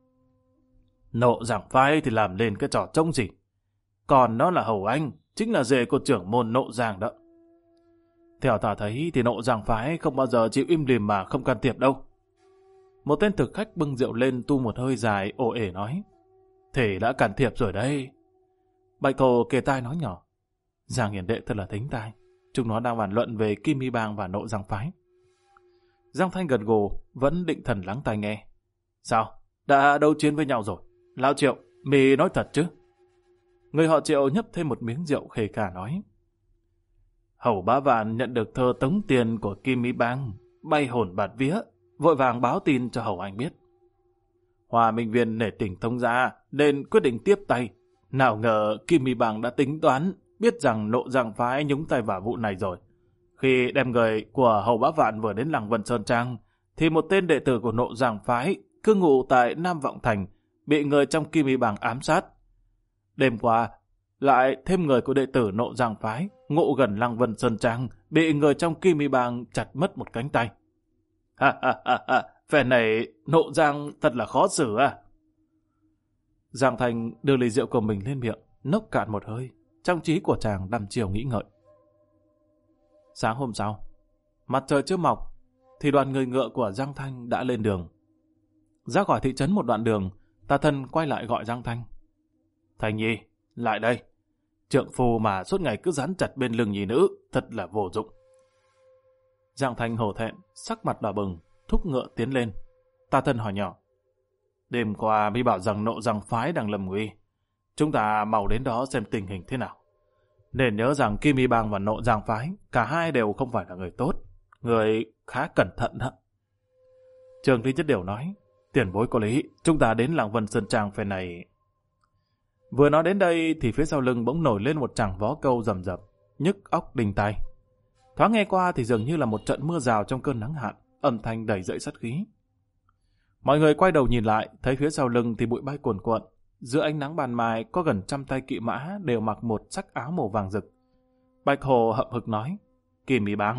"Nộ Giảng Phái thì làm lên cái trò trông gì, còn nó là Hầu Anh, chính là rể của trưởng môn Nộ Giang đó. Theo ta thấy thì Nộ Giang Phái không bao giờ chịu im lìm mà không can thiệp đâu." Một tên thực khách bưng rượu lên tu một hơi dài ồ ể nói: "Thì đã can thiệp rồi đây." Bạch Hổ kề tai nói nhỏ: "Giang hiền đệ thật là thính tai, chúng nó đang bàn luận về Kim Mi Bang và Nộ Giang Phái." Giang Thanh gật gù, vẫn định thần lắng tai nghe. "Sao? Đã đấu chiến với nhau rồi? Lão Triệu, mì nói thật chứ?" Người họ Triệu nhấp thêm một miếng rượu khề khà nói: "Hầu Bá Vạn nhận được thơ tống tiền của Kim Mi Bang, bay hồn bạt vía, vội vàng báo tin cho Hầu Anh biết. Hòa Minh Viên nể tình thông gia nên quyết định tiếp tay. Nào ngờ Kim Mi Bang đã tính toán, biết rằng Nộ Giang Phái nhúng tay vào vụ này rồi. Khi đem người của Hầu Bá Vạn vừa đến làng Vân Sơn Trang, thì một tên đệ tử của Nộ Giang Phái cư ngụ tại Nam Vọng Thành bị người trong Kim Mi Bang ám sát. Đêm qua, lại thêm người của đệ tử Nộ Giang Phái ngụ gần làng Vân Sơn Trang bị người trong Kim Mi Bang chặt mất một cánh tay. Ha ha ha ha, phe này Nộ Giang thật là khó xử à?" Giang Thành đưa ly rượu của mình lên miệng, nốc cạn một hơi, trong trí của chàng đăm chiều nghĩ ngợi. Sáng hôm sau, mặt trời chưa mọc, thì đoàn người ngựa của Giang Thanh đã lên đường. Ra khỏi thị trấn một đoạn đường, Tà Thần quay lại gọi Giang Thanh: "Thanh Nhi, lại đây. Trượng phu mà suốt ngày cứ dán chặt bên lưng nhì nữ, thật là vô dụng." Giang Thanh hổ thẹn, sắc mặt đỏ bừng, thúc ngựa tiến lên. Tà Thần hỏi nhỏ: "Đêm qua mi bảo rằng Nộ Giang Phái đang lâm nguy. Chúng ta mau đến đó xem tình hình thế nào. Nên nhớ rằng Kim Mi Bang và Nộ Giang Phái, cả hai đều không phải là người tốt. Người khá cẩn thận đó." Trường Lý Nhất Điều nói: "Tiền bối có lý, chúng ta đến làng Vân Sơn Trang phe này." Vừa nói đến đây thì phía sau lưng bỗng nổi lên một tràng vó câu rầm rập, nhức óc đinh tai. Thoáng nghe qua thì dường như là một trận mưa rào trong cơn nắng hạn, âm thanh đầy dậy sát khí. Mọi người quay đầu nhìn lại, thấy phía sau lưng thì bụi bay cuồn cuộn. Giữa ánh nắng ban mai có gần trăm tay kỵ mã đều mặc một sắc áo màu vàng rực. Bạch Hổ hậm hực nói: "Kim Mi Bang."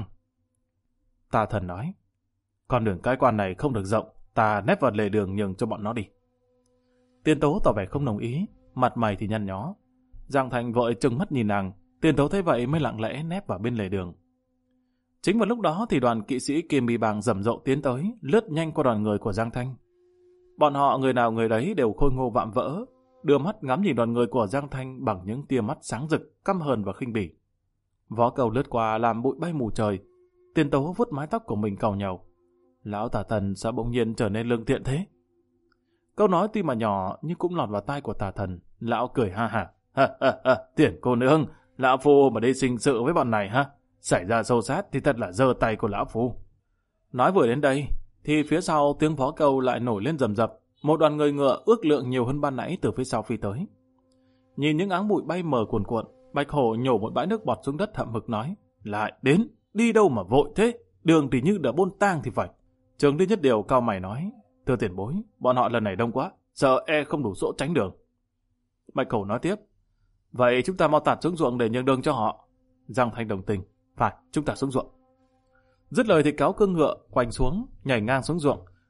Tà Thần nói: "Con đường cái quan này không được rộng, ta nép vào lề đường nhường cho bọn nó đi." Tiên Tố tỏ vẻ không đồng ý, mặt mày thì nhăn nhó. Giang Thành vội trừng mắt nhìn nàng, Tiên Tố thấy vậy mới lặng lẽ nép vào bên lề đường. Chính vào lúc đó thì đoàn kỵ sĩ Kim Mi Bang rầm rộ tiến tới, lướt nhanh qua đoàn người của Giang Thanh. Bọn họ người nào người đấy đều khôi ngô vạm vỡ, đưa mắt ngắm nhìn đoàn người của Giang Thanh bằng những tia mắt sáng rực, căm hờn và khinh bỉ. Vó cầu lướt qua làm bụi bay mù trời. Tiên Tố vuốt mái tóc của mình càu nhàu: "Lão Tà Thần sao bỗng nhiên trở nên lương thiện thế?" Câu nói tuy mà nhỏ nhưng cũng lọt vào tai của Tà Thần. Lão cười ha hả: "Ha ha ha, Tiền cô nương, lão phu mà đi sinh sự với bọn này ha, xảy ra xô xát thì thật là giơ tay của lão phu." Nói vừa đến đây thì phía sau tiếng vó câu lại nổi lên rầm rập. Một đoàn người ngựa ước lượng nhiều hơn ban nãy từ phía sau phi tới. Nhìn những áng bụi bay mờ cuồn cuộn, Bạch Hổ nhổ một bãi nước bọt xuống đất hậm hực nói: "Lại đến, đi đâu mà vội thế, đường thì như đã bôn tang thì phải." Trường Lý Nhất Điều cau mày nói: "Thưa tiền bối, bọn họ lần này đông quá, sợ e không đủ chỗ tránh đường." Bạch Hổ nói tiếp: "Vậy chúng ta mau tạt xuống ruộng để nhường đường cho họ." Giang Thanh đồng tình: "Phải, chúng ta xuống ruộng." Dứt lời thì kéo cương ngựa quanh xuống, nhảy ngang xuống ruộng,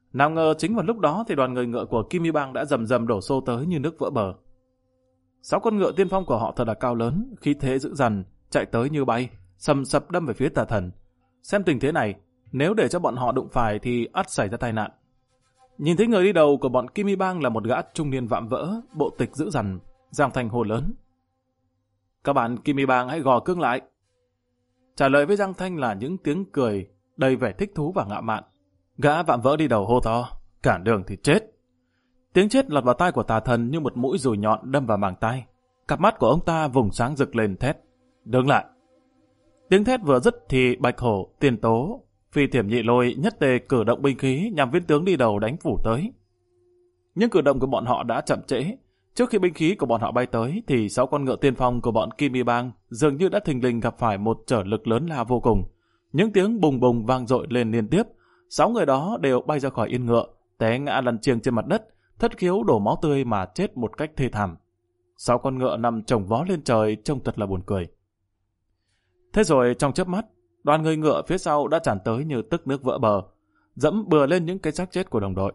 Nào ngờ chính vào lúc đó thì đoàn người ngựa của Kim Y Bang đã rầm rầm đổ xô tới như nước vỡ bờ. Sáu con ngựa tiên phong của họ thật là cao lớn, khí thế dữ dằn, chạy tới như bay, sầm sập đâm về phía Tà Thần. Xem tình thế này, nếu để cho bọn họ đụng phải thì ắt xảy ra tai nạn. Nhìn thấy người đi đầu của bọn Kim Y Bang là một gã trung niên vạm vỡ, bộ tịch dữ dằn, Giang Thanh hô lớn: "Các bạn Kim Y Bang hãy gò cương lại." Trả lời với Giang Thanh là những tiếng cười đầy vẻ thích thú và ngạo mạn. Gã vạm vỡ đi đầu hô to: "Cản đường thì chết." Tiếng chết lọt vào tai của Tà Thần như một mũi dùi nhọn đâm vào màng tai. Cặp mắt của ông ta vùng sáng rực lên thét: "Đứng lại!" Tiếng thét vừa dứt thì Bạch Hổ, Tiền Tố, Phi Thiểm Nhị Lôi nhất tề cử động binh khí nhằm viên tướng đi đầu đánh phủ tới. Nhưng cử động của bọn họ đã chậm trễ. Trước khi binh khí của bọn họ bay tới thì sáu con ngựa tiên phong của bọn Kim Y Bang dường như đã thình lình gặp phải một trở lực lớn lao vô cùng. Những tiếng bùng bùng vang dội lên liên tiếp. Sáu người đó đều bay ra khỏi yên ngựa, té ngã lăn chiêng trên mặt đất, thất khiếu đổ máu tươi mà chết một cách thê thảm. Sáu con ngựa nằm chồng vó lên trời trông thật là buồn cười. Thế rồi trong chớp mắt, đoàn người ngựa phía sau đã tràn tới như tức nước vỡ bờ, dẫm bừa lên những cái xác chết của đồng đội.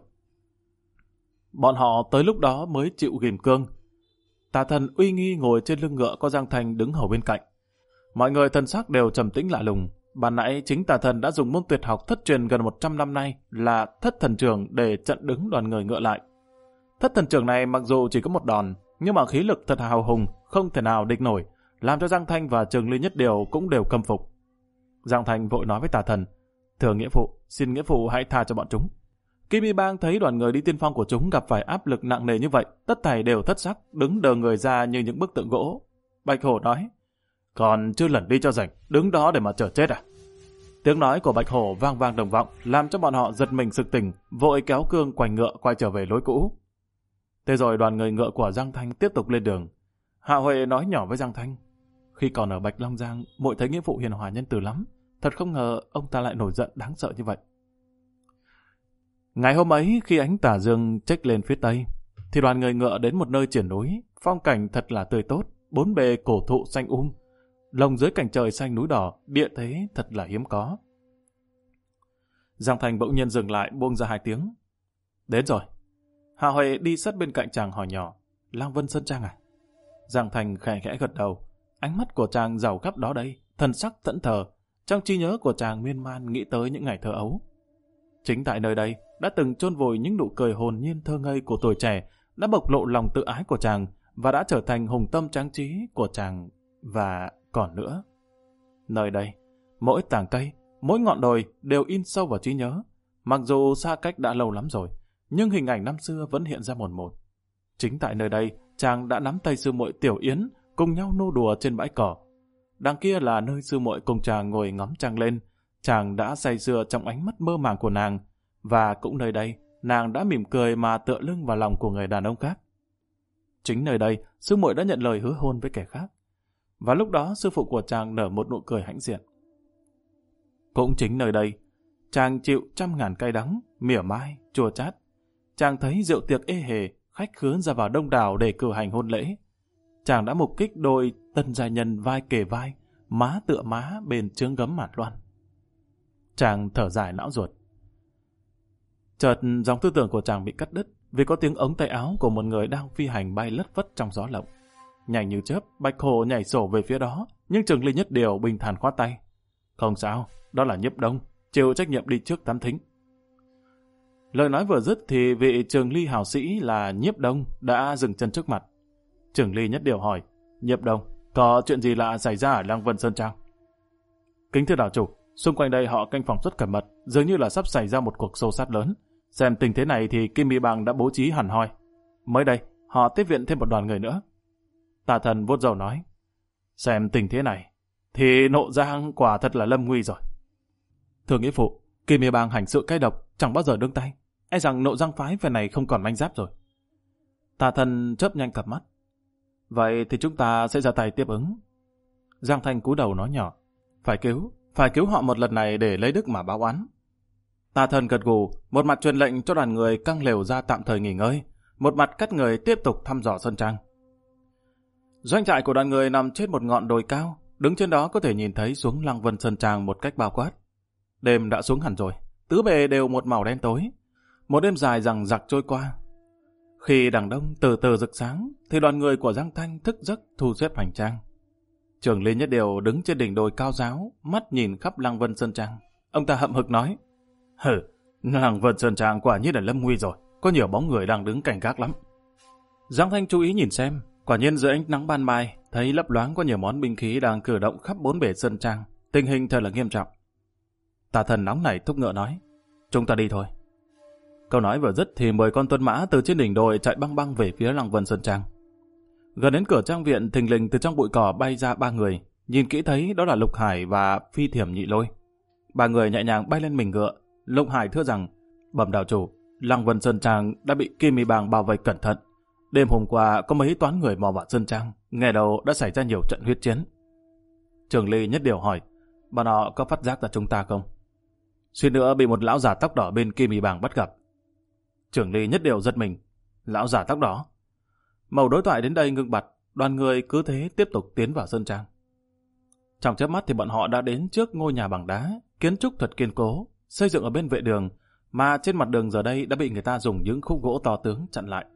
Bọn họ tới lúc đó mới chịu ghim cương. Tà Thần uy nghi ngồi trên lưng ngựa có Giang Thanh đứng hầu bên cạnh. Mọi người thần sắc đều trầm tĩnh lạ lùng. Ban nãy chính Tà Thần đã dùng môn tuyệt học thất truyền gần một trăm năm nay là thất thần trường để chặn đứng đoàn người ngựa lại. Thất thần trường này mặc dù chỉ có một đòn, nhưng mà khí lực thật hào hùng, không thể nào địch nổi, làm cho Giang Thanh và Trường Ly Nhất Điều cũng đều căm phục. Giang Thanh vội nói với Tà Thần: "Thưa nghĩa phụ, xin nghĩa phụ hãy tha cho bọn chúng." Kim Y Bang thấy đoàn người đi tiên phong của chúng gặp phải áp lực nặng nề như vậy, tất thảy đều thất sắc, đứng đờ người ra như những bức tượng gỗ. Bạch Hổ nói: "Còn chưa lần đi cho rảnh, đứng đó để mà chờ chết à?" Tiếng nói của Bạch Hổ vang vang đồng vọng, làm cho bọn họ giật mình sực tỉnh, vội kéo cương quành ngựa quay trở về lối cũ. Thế rồi đoàn người ngựa của Giang Thanh tiếp tục lên đường. Hạ Huệ nói nhỏ với Giang Thanh: "Khi còn ở Bạch Long Giang, muội thấy nghĩa phụ hiền hòa nhân từ lắm, thật không ngờ ông ta lại nổi giận đáng sợ như vậy." Ngày hôm ấy, khi ánh tà dương chếch lên phía tây, thì đoàn người ngựa đến một nơi triển núi, phong cảnh thật là tươi tốt, bốn bề cổ thụ xanh um, lồng dưới cảnh trời xanh núi đỏ, địa thế thật là hiếm có. Giang Thành bỗng nhiên dừng lại, buông ra hai tiếng: "Đến rồi." Hạ Huệ đi sát bên cạnh chàng hỏi nhỏ: "Lang Vân Sơn Trang à?" Giang Thành khẽ khẽ gật đầu. Ánh mắt của chàng giàu khắp đó đây, thần sắc thẫn thờ. Trong trí nhớ của chàng miên man nghĩ tới những ngày thơ ấu. Chính tại nơi đây đã từng chôn vùi những nụ cười hồn nhiên thơ ngây của tuổi trẻ, đã bộc lộ lòng tự ái của chàng và đã trở thành hùng tâm tráng trí của chàng. Và còn nữa, nơi đây, mỗi tảng cây, mỗi ngọn đồi đều in sâu vào trí nhớ. Mặc dù xa cách đã lâu lắm rồi, nhưng hình ảnh năm xưa vẫn hiện ra mồn một. Chính tại nơi đây, chàng đã nắm tay sư muội Tiểu Yến cùng nhau nô đùa trên bãi cỏ. Đằng kia là nơi sư muội cùng chàng ngồi ngắm trăng lên. Chàng đã say sưa trong ánh mắt mơ màng của nàng, và cũng nơi đây, nàng đã mỉm cười mà tựa lưng vào lòng của người đàn ông khác. Chính nơi đây, sư muội đã nhận lời hứa hôn với kẻ khác. Và lúc đó sư phụ của chàng nở một nụ cười hãnh diện. Cũng chính nơi đây, chàng chịu trăm ngàn cay đắng, mỉa mai, chua chát. Chàng thấy rượu tiệc ê hề, khách khứa ra vào đông đảo để cử hành hôn lễ. Chàng đã mục kích đôi tân gia nhân vai kề vai, má tựa má bên chướng gấm mạt loan. Chàng thở dài não ruột. Chợt dòng tư tưởng của chàng bị cắt đứt vì có tiếng ống tay áo của một người đang phi hành bay lất phất trong gió lộng. Nhanh như chớp, Bạch Hổ nhảy sổ về phía đó, nhưng Trường Ly Nhất Điều bình thản khoát tay: "Không sao, đó là Nhiếp Đông, chịu trách nhiệm đi trước thám thính." Lời nói vừa dứt thì vị Trường Ly hào sĩ là Nhiếp Đông đã dừng chân trước mặt. Trường Ly Nhất Điều hỏi: "Nhiếp Đông, có chuyện gì lạ xảy ra ở Lăng Vân Sơn Trang?" "Kính thưa đảo chủ, xung quanh đây họ canh phòng rất cẩn mật, dường như là sắp xảy ra một cuộc xô xát lớn. Xem tình thế này thì Kim Y Bang đã bố trí hẳn hoi. Mới đây, họ tiếp viện thêm một đoàn người nữa." Tà Thần vuốt râu nói: "Xem tình thế này, thì Nộ Giang quả thật là lâm nguy rồi." "Thưa nghĩa phụ, Kim Y Bang hành sự cay độc, chẳng bao giờ đương tay. E rằng Nộ Giang phái về này không còn manh giáp rồi." Tà Thần chớp nhanh cặp mắt: "Vậy thì chúng ta sẽ ra tay tiếp ứng." Giang Thanh cúi đầu nói nhỏ: "Phải cứu, phải cứu họ một lần này để lấy đức mà báo oán." Tà Thần gật gù, một mặt truyền lệnh cho đoàn người căng lều ra tạm thời nghỉ ngơi, một mặt cắt người tiếp tục thăm dò sơn trang. Doanh trại của đoàn người nằm trên một ngọn đồi cao, đứng trên đó có thể nhìn thấy xuống Lăng Vân Sơn Trang một cách bao quát. Đêm đã xuống hẳn rồi, tứ bề đều một màu đen tối. Một đêm dài rằng giặc trôi qua. Khi đằng đông từ từ rực sáng, thì đoàn người của Giang Thanh thức giấc thu xếp hành trang. Trưởng Lý Nhất Điều đứng trên đỉnh đồi cao giáo, mắt nhìn khắp Lăng Vân Sơn Trang. Ông ta hậm hực nói, hừ, Lăng Vân Sơn Trang quả nhiên là lâm nguy rồi, có nhiều bóng người đang đứng cảnh gác lắm. Giang Thanh chú ý nhìn xem, quả nhiên dưới ánh nắng ban mai, thấy lấp loáng có nhiều món binh khí đang cử động khắp bốn bề Sơn Trang, tình hình thật là nghiêm trọng. Tà Thần nóng nảy thúc ngựa nói, chúng ta đi thôi. Câu nói vừa dứt thì mười con tuân mã từ trên đỉnh đồi chạy băng băng về phía Lăng Vân Sơn Trang. Gần đến cửa trang viện, thình lình từ trong bụi cỏ bay ra ba người, nhìn kỹ thấy đó là Lục Hải và Phi Thiểm Nhị Lôi. Ba người nhẹ nhàng bay lên mình ngựa. Lục Hải thưa rằng, bẩm đạo chủ, Lăng Vân Sơn Trang đã bị Kim Mi Bang bao vây cẩn thận. Đêm hôm qua có mấy toán người mò vào Sơn Trang, nghe đầu đã xảy ra nhiều trận huyết chiến. Trưởng Lý Nhất Điều hỏi, bọn họ có phát giác ra chúng ta không? Suýt nữa bị một lão già tóc đỏ bên Kim Mi Bang bắt gặp. Trưởng Lý Nhất Điều giật mình, lão già tóc đỏ. Mẩu đối thoại đến đây ngưng bặt, đoàn người cứ thế tiếp tục tiến vào Sơn Trang. Trong chớp mắt thì bọn họ đã đến trước ngôi nhà bằng đá, kiến trúc thật kiên cố, xây dựng ở bên vệ đường, mà trên mặt đường giờ đây đã bị người ta dùng những khúc gỗ to tướng chặn lại.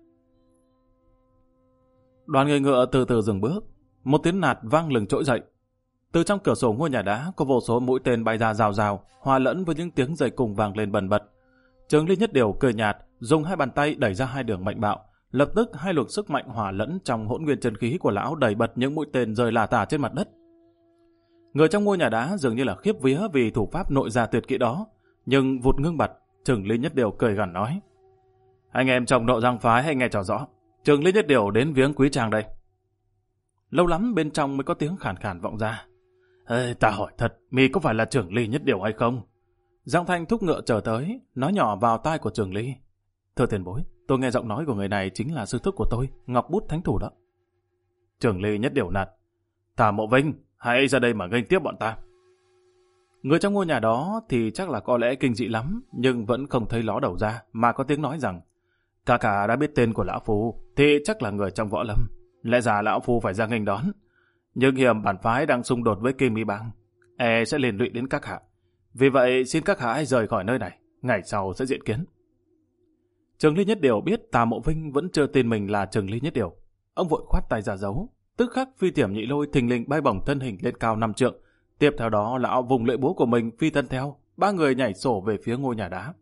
Đoàn người ngựa từ từ dừng bước, một tiếng nạt vang lừng trỗi dậy. Từ trong cửa sổ ngôi nhà đá có vô số mũi tên bay ra rào rào, hòa lẫn với những tiếng giày cùng vang lên bần bật. Trưởng Lý Nhất Điều cười nhạt, dùng hai bàn tay đẩy ra hai đường mạnh bạo. Lập tức hai luồng sức mạnh hòa lẫn trong hỗn nguyên chân khí của lão đẩy bật những mũi tên rơi lả tả trên mặt đất. Người trong ngôi nhà đá dường như là khiếp vía vì thủ pháp nội gia tuyệt kỹ đó, nhưng vụt ngưng bặt, Trưởng Lý Nhất Điều cười gằn nói: anh em trong Nộ Giang phái hãy nghe cho rõ, Trưởng Lý Nhất Điều đến viếng quý trang đây. Lâu lắm bên trong mới có tiếng khàn khàn vọng ra: Ê, ta hỏi thật, mi có phải là Trưởng Lý Nhất Điều hay không? Giang Thanh thúc ngựa trở tới, nói nhỏ vào tai của Trưởng Lý: thưa tiền bối, tôi nghe giọng nói của người này chính là sư thúc của tôi, Ngọc Bút Thánh Thủ đó. Trưởng Lý Nhất Điều nạt: Tả Mộ Vinh, hãy ra đây mà nghênh tiếp bọn ta. Người trong ngôi nhà đó thì chắc là có lẽ kinh dị lắm, nhưng vẫn không thấy ló đầu ra, mà có tiếng nói rằng: cả cả đã biết tên của lão phu, thì chắc là người trong võ lâm, lẽ ra lão phu phải ra nghênh đón. Nhưng hiểm bản phái đang xung đột với Kim Mi Bang, e sẽ liên lụy đến các hạ. Vì vậy xin các hạ hãy rời khỏi nơi này, ngày sau sẽ diện kiến. Trưởng Lý Nhất Điều biết Tà Mộ Vinh vẫn chưa tin mình là Trưởng Lý Nhất Điều. Ông vội khoát tay ra dấu, tức khắc Phi Tiểm Nhị Lôi thình lình bay bổng thân hình lên cao năm trượng. Tiếp theo đó lão vùng lưỡi búa của mình phi thân theo, ba người nhảy sổ về phía ngôi nhà đá.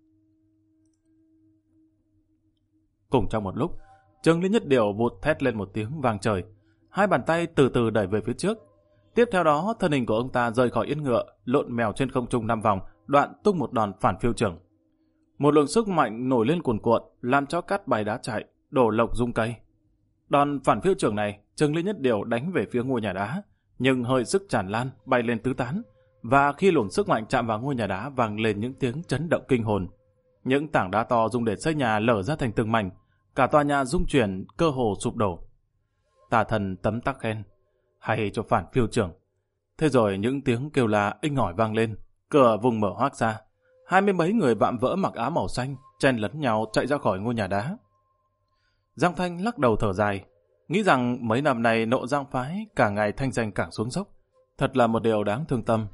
Cùng trong một lúc, Trưởng Lý Nhất Điều vụt thét lên một tiếng vang trời, hai bàn tay từ từ đẩy về phía trước. Tiếp theo đó thân hình của ông ta rời khỏi yên ngựa, lộn mèo trên không trung năm vòng, đoạn tung một đòn phản phiêu trưởng. Một luồng sức mạnh nổi lên cuồn cuộn, làm cho cát bay đá chạy, đổ lộc rung cây. Đòn phản phiêu trưởng này, Trưởng Lý Nhất Điều đánh về phía ngôi nhà đá, nhưng hơi sức tràn lan, bay lên tứ tán, và khi luồng sức mạnh chạm vào ngôi nhà đá vang lên những tiếng chấn động kinh hồn. Những tảng đá to dùng để xây nhà lở ra thành từng mảnh, cả tòa nhà rung chuyển, cơ hồ sụp đổ. Tà Thần tấm tắc khen: hay cho phản phiêu trưởng. Thế rồi những tiếng kêu la inh ỏi vang lên, cửa vùng mở hoác ra. Hai mươi mấy người vạm vỡ mặc áo màu xanh, chen lấn nhau chạy ra khỏi ngôi nhà đá. Giang Thanh lắc đầu thở dài, nghĩ rằng mấy năm nay Nộ Giang phái cả ngày thanh danh càng xuống dốc, thật là một điều đáng thương tâm.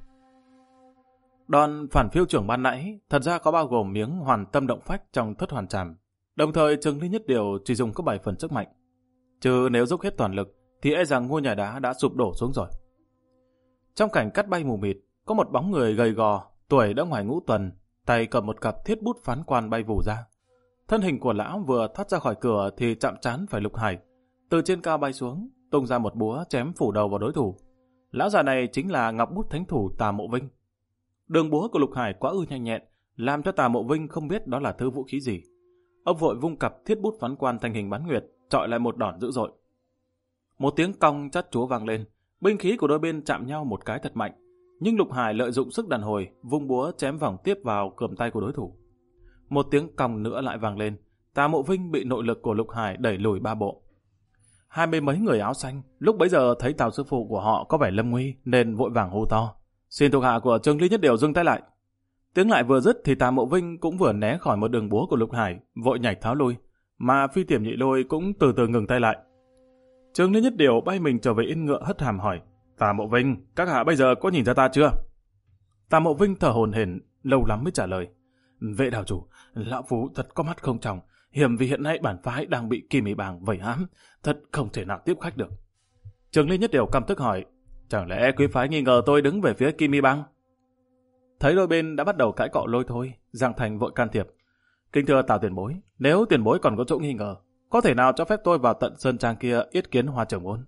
Đòn phản phiêu trưởng ban nãy thật ra có bao gồm miếng hoàn tâm động phách trong Thất Hoàn Trảm, đồng thời Trưởng Lý Nhất Điều chỉ dùng có bảy phần sức mạnh, chứ nếu dốc hết toàn lực thì e rằng ngôi nhà đá đã sụp đổ xuống rồi. Trong cảnh cát bay mù mịt, có một bóng người gầy gò, tuổi đã ngoài ngũ tuần, tay cầm một cặp thiết bút phán quan bay vù ra. Thân hình của lão vừa thoát ra khỏi cửa thì chạm trán phải Lục Hải, từ trên cao bay xuống, tung ra một búa chém phủ đầu vào đối thủ. Lão già này chính là Ngọc Bút Thánh Thủ Tà Mộ Vinh. Đường búa của Lục Hải quá ư nhanh nhẹn, làm cho Tà Mộ Vinh không biết đó là thứ vũ khí gì. Ông vội vung cặp thiết bút phán quan thành hình bán nguyệt, chọi lại một đòn dữ dội. Một tiếng cong chát chúa vang lên, binh khí của đôi bên chạm nhau một cái thật mạnh, nhưng Lục Hải lợi dụng sức đàn hồi, vung búa chém vòng tiếp vào cườm tay của đối thủ. Một tiếng cong nữa lại vang lên, Tà Mộ Vinh bị nội lực của Lục Hải đẩy lùi ba bộ. Hai mươi mấy người áo xanh lúc bấy giờ thấy Tào sư phụ của họ có vẻ lâm nguy nên vội vàng hô to: xin thuộc hạ của Trưởng Lý Nhất Điều dừng tay lại. Tiếng lại vừa dứt thì Tà Mộ Vinh cũng vừa né khỏi một đường búa của Lục Hải, vội nhảy tháo lui, mà Phi Tiểm Nhị Lôi cũng từ từ ngừng tay lại. Trưởng Lý Nhất Điều bay mình trở về yên ngựa hất hàm hỏi: Tà Mộ Vinh, các hạ bây giờ có nhìn ra ta chưa? Tà Mộ Vinh thở hổn hển lâu lắm mới trả lời: Vệ đảo chủ, lão phu thật có mắt không tròng, hiểm vì hiện nay bản phái đang bị Kim Y Bang vây hãm, thật không thể nào tiếp khách được. Trường Ly Nhất Điều căm tức hỏi, chẳng lẽ quý phái nghi ngờ tôi đứng về phía Kim Y Bang? Thấy đôi bên đã bắt đầu cãi cọ lôi thôi, Giang Thành vội can thiệp. Kính thưa Tào tiền bối, nếu tiền bối còn có chỗ nghi ngờ, có thể nào cho phép tôi vào tận sơn trang kia yết kiến Hoa trưởng môn?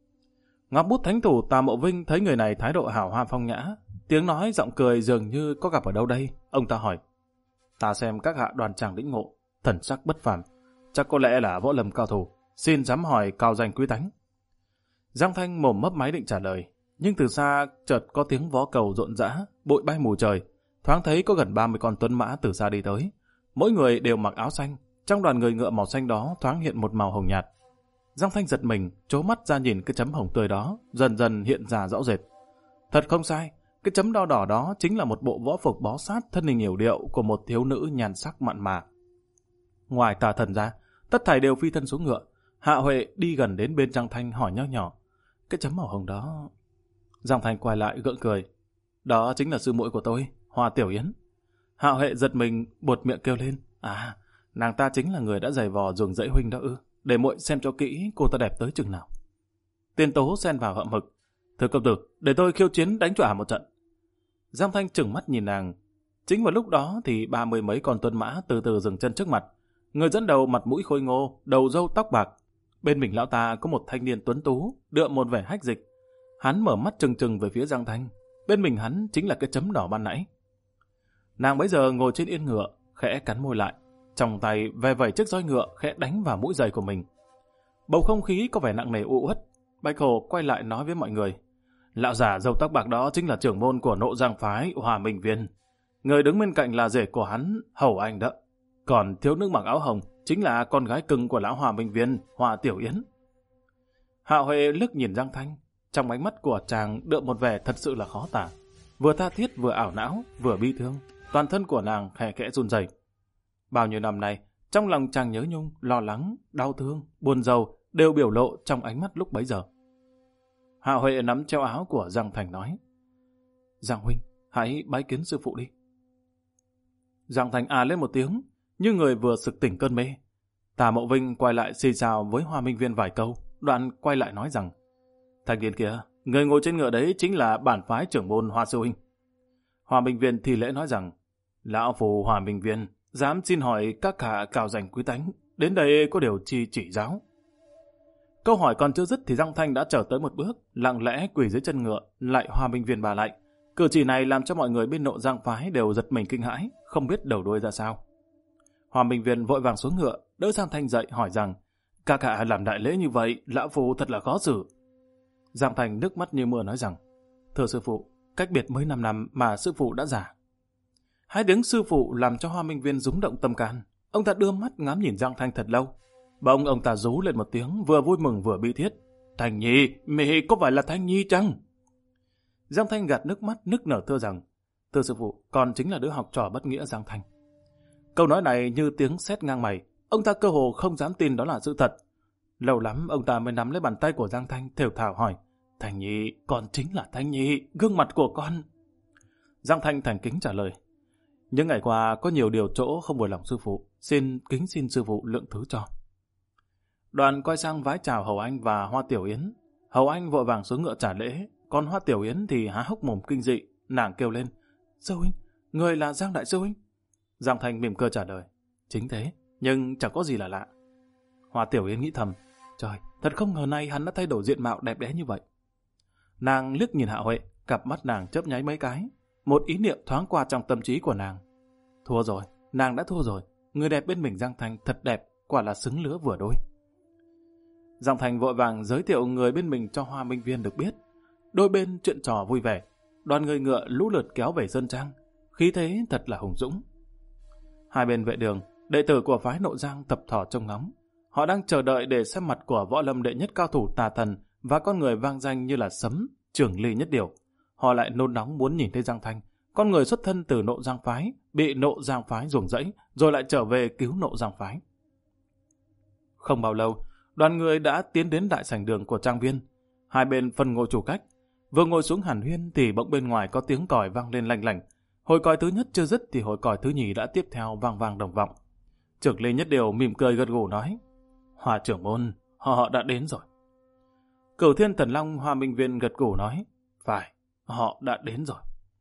Ngọc bút thánh thủ Tào Mộ Vinh thấy người này thái độ hào hoa phong nhã, tiếng nói giọng cười dường như có gặp ở đâu đây. Ông ta hỏi, ta xem các hạ đoàn tràng lĩnh ngộ, thần sắc bất phàm, chắc có lẽ là võ lâm cao thủ, xin dám hỏi cao danh quý tánh. Giang Thanh mồm mấp máy định trả lời, nhưng từ xa chợt có tiếng vó cầu rộn rã, bụi bay mù trời, thoáng thấy có gần ba mươi con tuấn mã từ xa đi tới, mỗi người đều mặc áo xanh, trong đoàn người ngựa màu xanh đó thoáng hiện một màu hồng nhạt. Giang Thanh giật mình, trố mắt ra nhìn cái chấm hồng tươi đó, dần dần hiện ra rõ rệt. Thật không sai, cái chấm đo đỏ đó chính là một bộ võ phục bó sát thân hình yểu điệu của một thiếu nữ nhan sắc mặn mà. Ngoài Tà Thần ra, tất thảy đều phi thân xuống ngựa. Hạ Huệ đi gần đến bên Giang Thanh hỏi nho nhỏ, cái chấm màu hồng đó... Giang Thanh quay lại gượng cười, đó chính là sư muội của tôi, Hoa Tiểu Yến. Hạ Huệ giật mình, buột miệng kêu lên, à, nàng ta chính là người đã giày vò ruồng rẫy huynh đó ư? Để muội xem cho kỹ cô ta đẹp tới chừng nào. Tiên Tố xen vào hậm hực, thưa công tử, để tôi khiêu chiến đánh cho ả một trận. Giang Thanh trừng mắt nhìn nàng. Chính vào lúc đó thì ba mươi mấy con tuấn mã từ từ dừng chân trước mặt. Người dẫn đầu mặt mũi khôi ngô, đầu râu tóc bạc. Bên mình lão ta có một thanh niên tuấn tú, đựa một vẻ hách dịch. Hắn mở mắt trừng trừng về phía Giang Thanh. Bên mình hắn chính là cái chấm đỏ ban nãy. Nàng bấy giờ ngồi trên yên ngựa, khẽ cắn môi lại, trong tay ve vẩy chiếc roi ngựa khẽ đánh vào mũi giày của mình. Bầu không khí có vẻ nặng nề u uất. Bạch Hổ quay lại nói với mọi người, lão già râu tóc bạc đó chính là trưởng môn của Nộ Giang phái Hòa Minh Viên. Người đứng bên cạnh là rể của hắn, Hầu Anh đó. Còn thiếu nữ mặc áo hồng chính là con gái cưng của lão Hòa Minh Viên, Hòa Tiểu Yến. Hạ Huệ lướt nhìn Giang Thanh, trong ánh mắt của chàng đượm một vẻ thật sự là khó tả, vừa tha thiết vừa ảo não, vừa bi thương. Toàn thân của nàng khẽ khẽ run rẩy. Bao nhiêu năm nay, trong lòng chàng nhớ nhung, lo lắng, đau thương, buồn rầu đều biểu lộ trong ánh mắt lúc bấy giờ. Hạ Huệ nắm treo áo của Giang Thành nói, Giang huynh, hãy bái kiến sư phụ đi. Giang Thành à lên một tiếng, như người vừa sực tỉnh cơn mê. Tà Mộ Vinh quay lại xì xào với Hoa Minh Viên vài câu, đoạn quay lại nói rằng, thanh niên kia, người ngồi trên ngựa đấy chính là bản phái trưởng môn Hoa sư huynh. Hoa Minh Viên thì lễ nói rằng, lão phù Hoa Minh Viên, dám xin hỏi các hạ cao danh quý tánh, đến đây có điều chi chỉ giáo. Câu hỏi còn chưa dứt thì Giang Thanh đã trở tới một bước, lặng lẽ quỳ dưới chân ngựa, lại Hoa Minh Viên bà lại. Cử chỉ này làm cho mọi người bên Nộ Giang phái đều giật mình kinh hãi, không biết đầu đuôi ra sao. Hoa Minh Viên vội vàng xuống ngựa, đỡ Giang Thanh dậy hỏi rằng, các hạ làm đại lễ như vậy, lão phu thật là khó xử. Giang Thanh nước mắt như mưa nói rằng, thưa sư phụ, cách biệt mấy năm năm mà sư phụ đã già. Hai tiếng sư phụ làm cho Hoa Minh Viên rúng động tâm can. Ông ta đưa mắt ngắm nhìn Giang Thanh thật lâu. Bỗng ông ta rú lên một tiếng, vừa vui mừng vừa bi thiết. Thanh Nhi, mẹ có phải là Thanh Nhi chăng? Giang Thanh gạt nước mắt, nức nở thưa rằng, thưa sư phụ, con chính là đứa học trò bất nghĩa Giang Thanh. Câu nói này như tiếng sét ngang mày. Ông ta cơ hồ không dám tin đó là sự thật. Lâu lắm ông ta mới nắm lấy bàn tay của Giang Thanh, thều thào hỏi, Thanh Nhi, con chính là Thanh Nhi, gương mặt của con. Giang Thanh thành kính trả lời, những ngày qua có nhiều điều chỗ không vừa lòng sư phụ, xin kính xin sư phụ lượng thứ cho. Đoàn quay sang vái chào Hầu Anh và Hoa Tiểu Yến. Hầu Anh vội vàng xuống ngựa trả lễ, còn Hoa Tiểu Yến thì há hốc mồm kinh dị, nàng kêu lên, sư huynh, người là Giang đại sư huynh? Giang Thanh mỉm cười trả lời, chính thế, nhưng chẳng có gì là lạ. Hoa Tiểu Yến nghĩ thầm, trời, thật không ngờ nay hắn đã thay đổi diện mạo đẹp đẽ như vậy. Nàng liếc nhìn Hạ Huệ, cặp mắt nàng chớp nháy mấy cái, một ý niệm thoáng qua trong tâm trí của nàng. Thua rồi, nàng đã thua rồi, người đẹp bên mình Giang Thanh thật đẹp, quả là xứng lứa vừa đôi. Giang Thanh vội vàng giới thiệu người bên mình cho Hoa Minh Viên được biết. Đôi bên chuyện trò vui vẻ, đoàn người ngựa lũ lượt kéo về sơn trang, khí thế thật là hùng dũng. Hai bên vệ đường, đệ tử của phái Nộ Giang tập thỏ trông ngóng. Họ đang chờ đợi để xem mặt của võ lâm đệ nhất cao thủ Tà Thần và con người vang danh như là Sấm, Trường Ly Nhất Điều. Họ lại nôn nóng muốn nhìn thấy Giang Thanh, con người xuất thân từ Nộ Giang phái, bị Nộ Giang phái ruồng rẫy, rồi lại trở về cứu Nộ Giang phái. Không bao lâu, đoàn người đã tiến đến đại sảnh đường của trang viên. Hai bên phân ngồi chủ cách. Vừa ngồi xuống hàn huyên thì bỗng bên ngoài có tiếng còi vang lên lanh lảnh. Hồi còi thứ nhất chưa dứt thì hồi còi thứ nhì đã tiếp theo vang vang đồng vọng. Trưởng Lý Nhất Điều mỉm cười gật gù nói, Hoa trưởng môn, họ đã đến rồi. Cửu Thiên Thần Long Hoa Minh Viên gật gù nói, phải, họ đã đến rồi.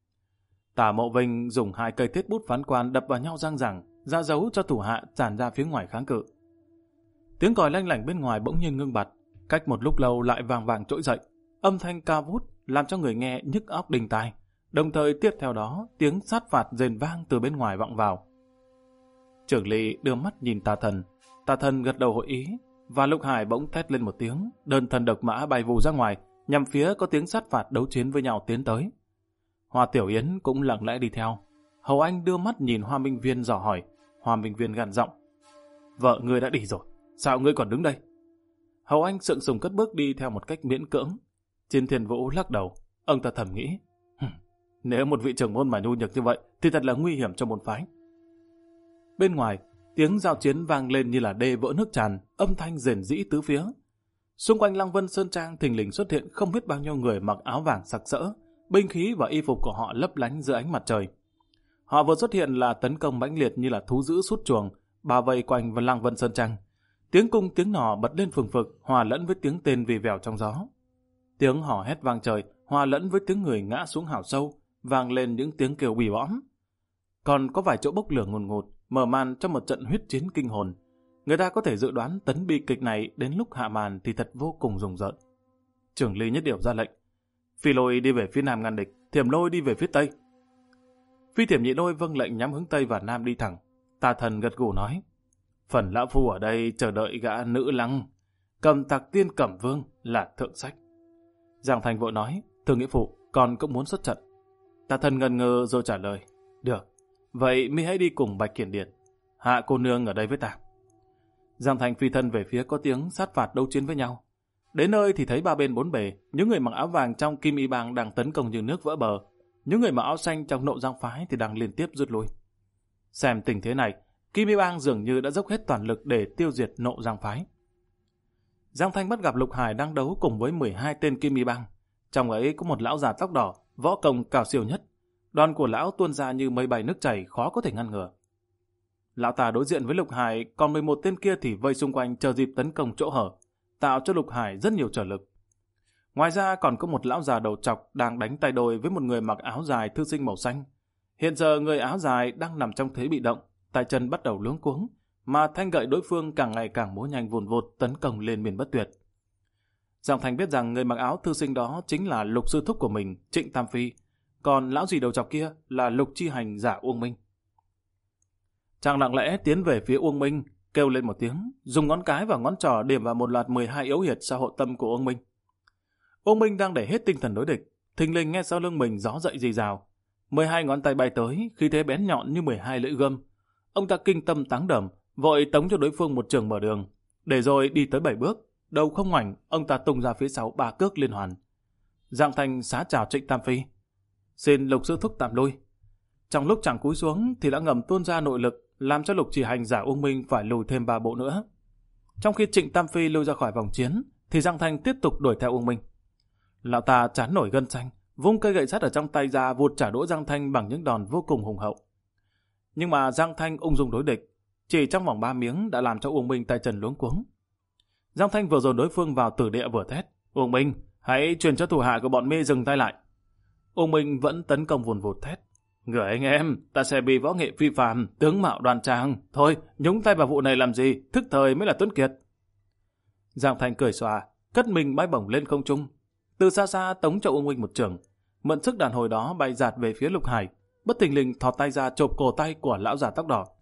Tả Mộ Vinh dùng hai cây thiết bút phán quan đập vào nhau răng rằng, ra dấu cho thủ hạ tràn ra phía ngoài kháng cự. Tiếng còi lanh lảnh bên ngoài bỗng nhiên ngưng bặt, cách một lúc lâu lại vàng vàng trỗi dậy, âm thanh cao vút làm cho người nghe nhức óc đinh tai. Đồng thời tiếp theo đó, tiếng sát phạt rền vang từ bên ngoài vọng vào. Trưởng Lý đưa mắt nhìn Tà Thần, Tà Thần gật đầu hội ý, và Lục Hải bỗng thét lên một tiếng, đơn thần độc mã bay vù ra ngoài, nhằm phía có tiếng sát phạt đấu chiến với nhau tiến tới. Hoa Tiểu Yến cũng lặng lẽ đi theo. Hầu Anh đưa mắt nhìn Hoa Minh Viên dò hỏi. Hoa Minh Viên gằn giọng, vợ ngươi đã đi rồi, sao ngươi còn đứng đây? Hầu Anh sượng sùng cất bước đi theo một cách miễn cưỡng. Chiến Thiên Vũ lắc đầu, ông ta thầm nghĩ, nếu một vị trưởng môn mà nhu nhược như vậy thì thật là nguy hiểm cho môn phái. Bên ngoài, tiếng giao chiến vang lên như là đê vỡ nước tràn, âm thanh rền rĩ tứ phía. Xung quanh Lăng Vân Sơn Trang thình lình xuất hiện không biết bao nhiêu người mặc áo vàng sặc sỡ, binh khí và y phục của họ lấp lánh dưới ánh mặt trời. Họ vừa xuất hiện là tấn công mãnh liệt như là thú dữ sút chuồng, bao vây quanh Lăng Vân Sơn Trang. Tiếng cung tiếng nỏ bật lên phừng phực, hòa lẫn với tiếng tên vì vèo trong gió. Tiếng hò hét vang trời, hòa lẫn với tiếng người ngã xuống hào sâu, vang lên những tiếng kêu bì bõm. Còn có vài chỗ bốc lửa ngùn ngụt, mở màn cho một trận huyết chiến kinh hồn. Người ta có thể dự đoán tấn bi kịch này đến lúc hạ màn thì thật vô cùng rùng rợn. Trưởng Lý Nhất Điều ra lệnh, Phi Lôi đi về phía nam ngăn địch, Thiểm Lôi đi về phía tây. Phi Thiểm Nhị Lôi vâng lệnh nhắm hướng tây và nam đi thẳng. Tà Thần gật gù nói, phần lão phu ở đây chờ đợi gã nữ lăng, cầm tặc tiên cẩm vương là thượng sách. Giang Thành vội nói, thưa nghĩa phụ, con cũng muốn xuất trận. Tà Thần ngần ngơ rồi trả lời, được, vậy mi hãy đi cùng Bạch Kiển Điệt, hạ cô nương ở đây với ta. Giang Thành phi thân về phía có tiếng sát phạt đấu chiến với nhau. Đến nơi thì thấy ba bên bốn bề, những người mặc áo vàng trong Kim Y Bang đang tấn công như nước vỡ bờ, những người mặc áo xanh trong Nộ Giang phái thì đang liên tiếp rút lui. Xem tình thế này, Kim Y Bang dường như đã dốc hết toàn lực để tiêu diệt Nộ Giang phái. Giang Thanh bắt gặp Lục Hải đang đấu cùng với mười hai tên Kim Y Bang. Trong ấy có một lão già tóc đỏ, võ công cao siêu nhất. Đoàn của lão tuôn ra như mây bay nước chảy, khó có thể ngăn ngừa. Lão ta đối diện với Lục Hải, còn mười một tên kia thì vây xung quanh chờ dịp tấn công chỗ hở, tạo cho Lục Hải rất nhiều trở lực. Ngoài ra còn có một lão già đầu trọc đang đánh tay đôi với một người mặc áo dài thư sinh màu xanh. Hiện giờ người áo dài đang nằm trong thế bị động, tay chân bắt đầu luống cuống, mà thanh gậy đối phương càng ngày càng múa nhanh vùn vụt tấn công lên miền bất tuyệt. Giang Thành biết rằng người mặc áo thư sinh đó chính là Lục sư thúc của mình, Trịnh Tam Phi, còn lão gì đầu trọc kia là Lục Chi Hành giả Uông Minh. Chàng lặng lẽ tiến về phía Uông Minh, kêu lên một tiếng, dùng ngón cái và ngón trỏ điểm vào một loạt mười hai yếu huyệt sau hộ tâm của Uông Minh. Uông Minh đang để hết tinh thần đối địch, thình lình nghe sau lưng mình gió dậy rì rào. mười hai ngón tay bay tới, khí thế bén nhọn như mười hai lưỡi gươm. Ông ta kinh tâm táng đầm, vội tống cho đối phương một trường mở đường, để rồi đi tới bảy bước, đầu không ngoảnh, ông ta tung ra phía sau ba cước liên hoàn. Giang Thành xá chào Trịnh Tam Phi, xin Lục sư thúc tạm lui. Trong lúc chàng cúi xuống thì đã ngầm tuôn ra nội lực, làm cho Lục Chỉ Hành giả Uông Minh phải lùi thêm ba bộ nữa. Trong khi Trịnh Tam Phi lui ra khỏi vòng chiến, thì Giang Thành tiếp tục đuổi theo Uông Minh. Lão ta chán nổi gân xanh, vung cây gậy sắt ở trong tay ra vụt trả đũa Giang Thanh bằng những đòn vô cùng hùng hậu. Nhưng mà Giang Thanh ung dung đối địch, chỉ trong vòng ba miếng đã làm cho Uông Minh tay chân luống cuống. Giang Thanh vừa dồn đối phương vào tử địa vừa thét, Uông Minh, hãy truyền cho thủ hạ của bọn mi dừng tay lại. Uông Minh vẫn tấn công vùn vụt thét, người anh em, ta sẽ bị võ nghệ phi phàm, tướng mạo đoan trang, thôi nhúng tay vào vụ này làm gì, thức thời mới là tuấn kiệt. Giang Thanh cười xòa, cất mình bay bổng lên không trung, từ xa xa tống cho Uông Minh một chưởng, mượn sức đàn hồi đó bay giạt về phía Lục Hải, bất thình lình thọt tay ra chộp cổ tay của lão già tóc đỏ.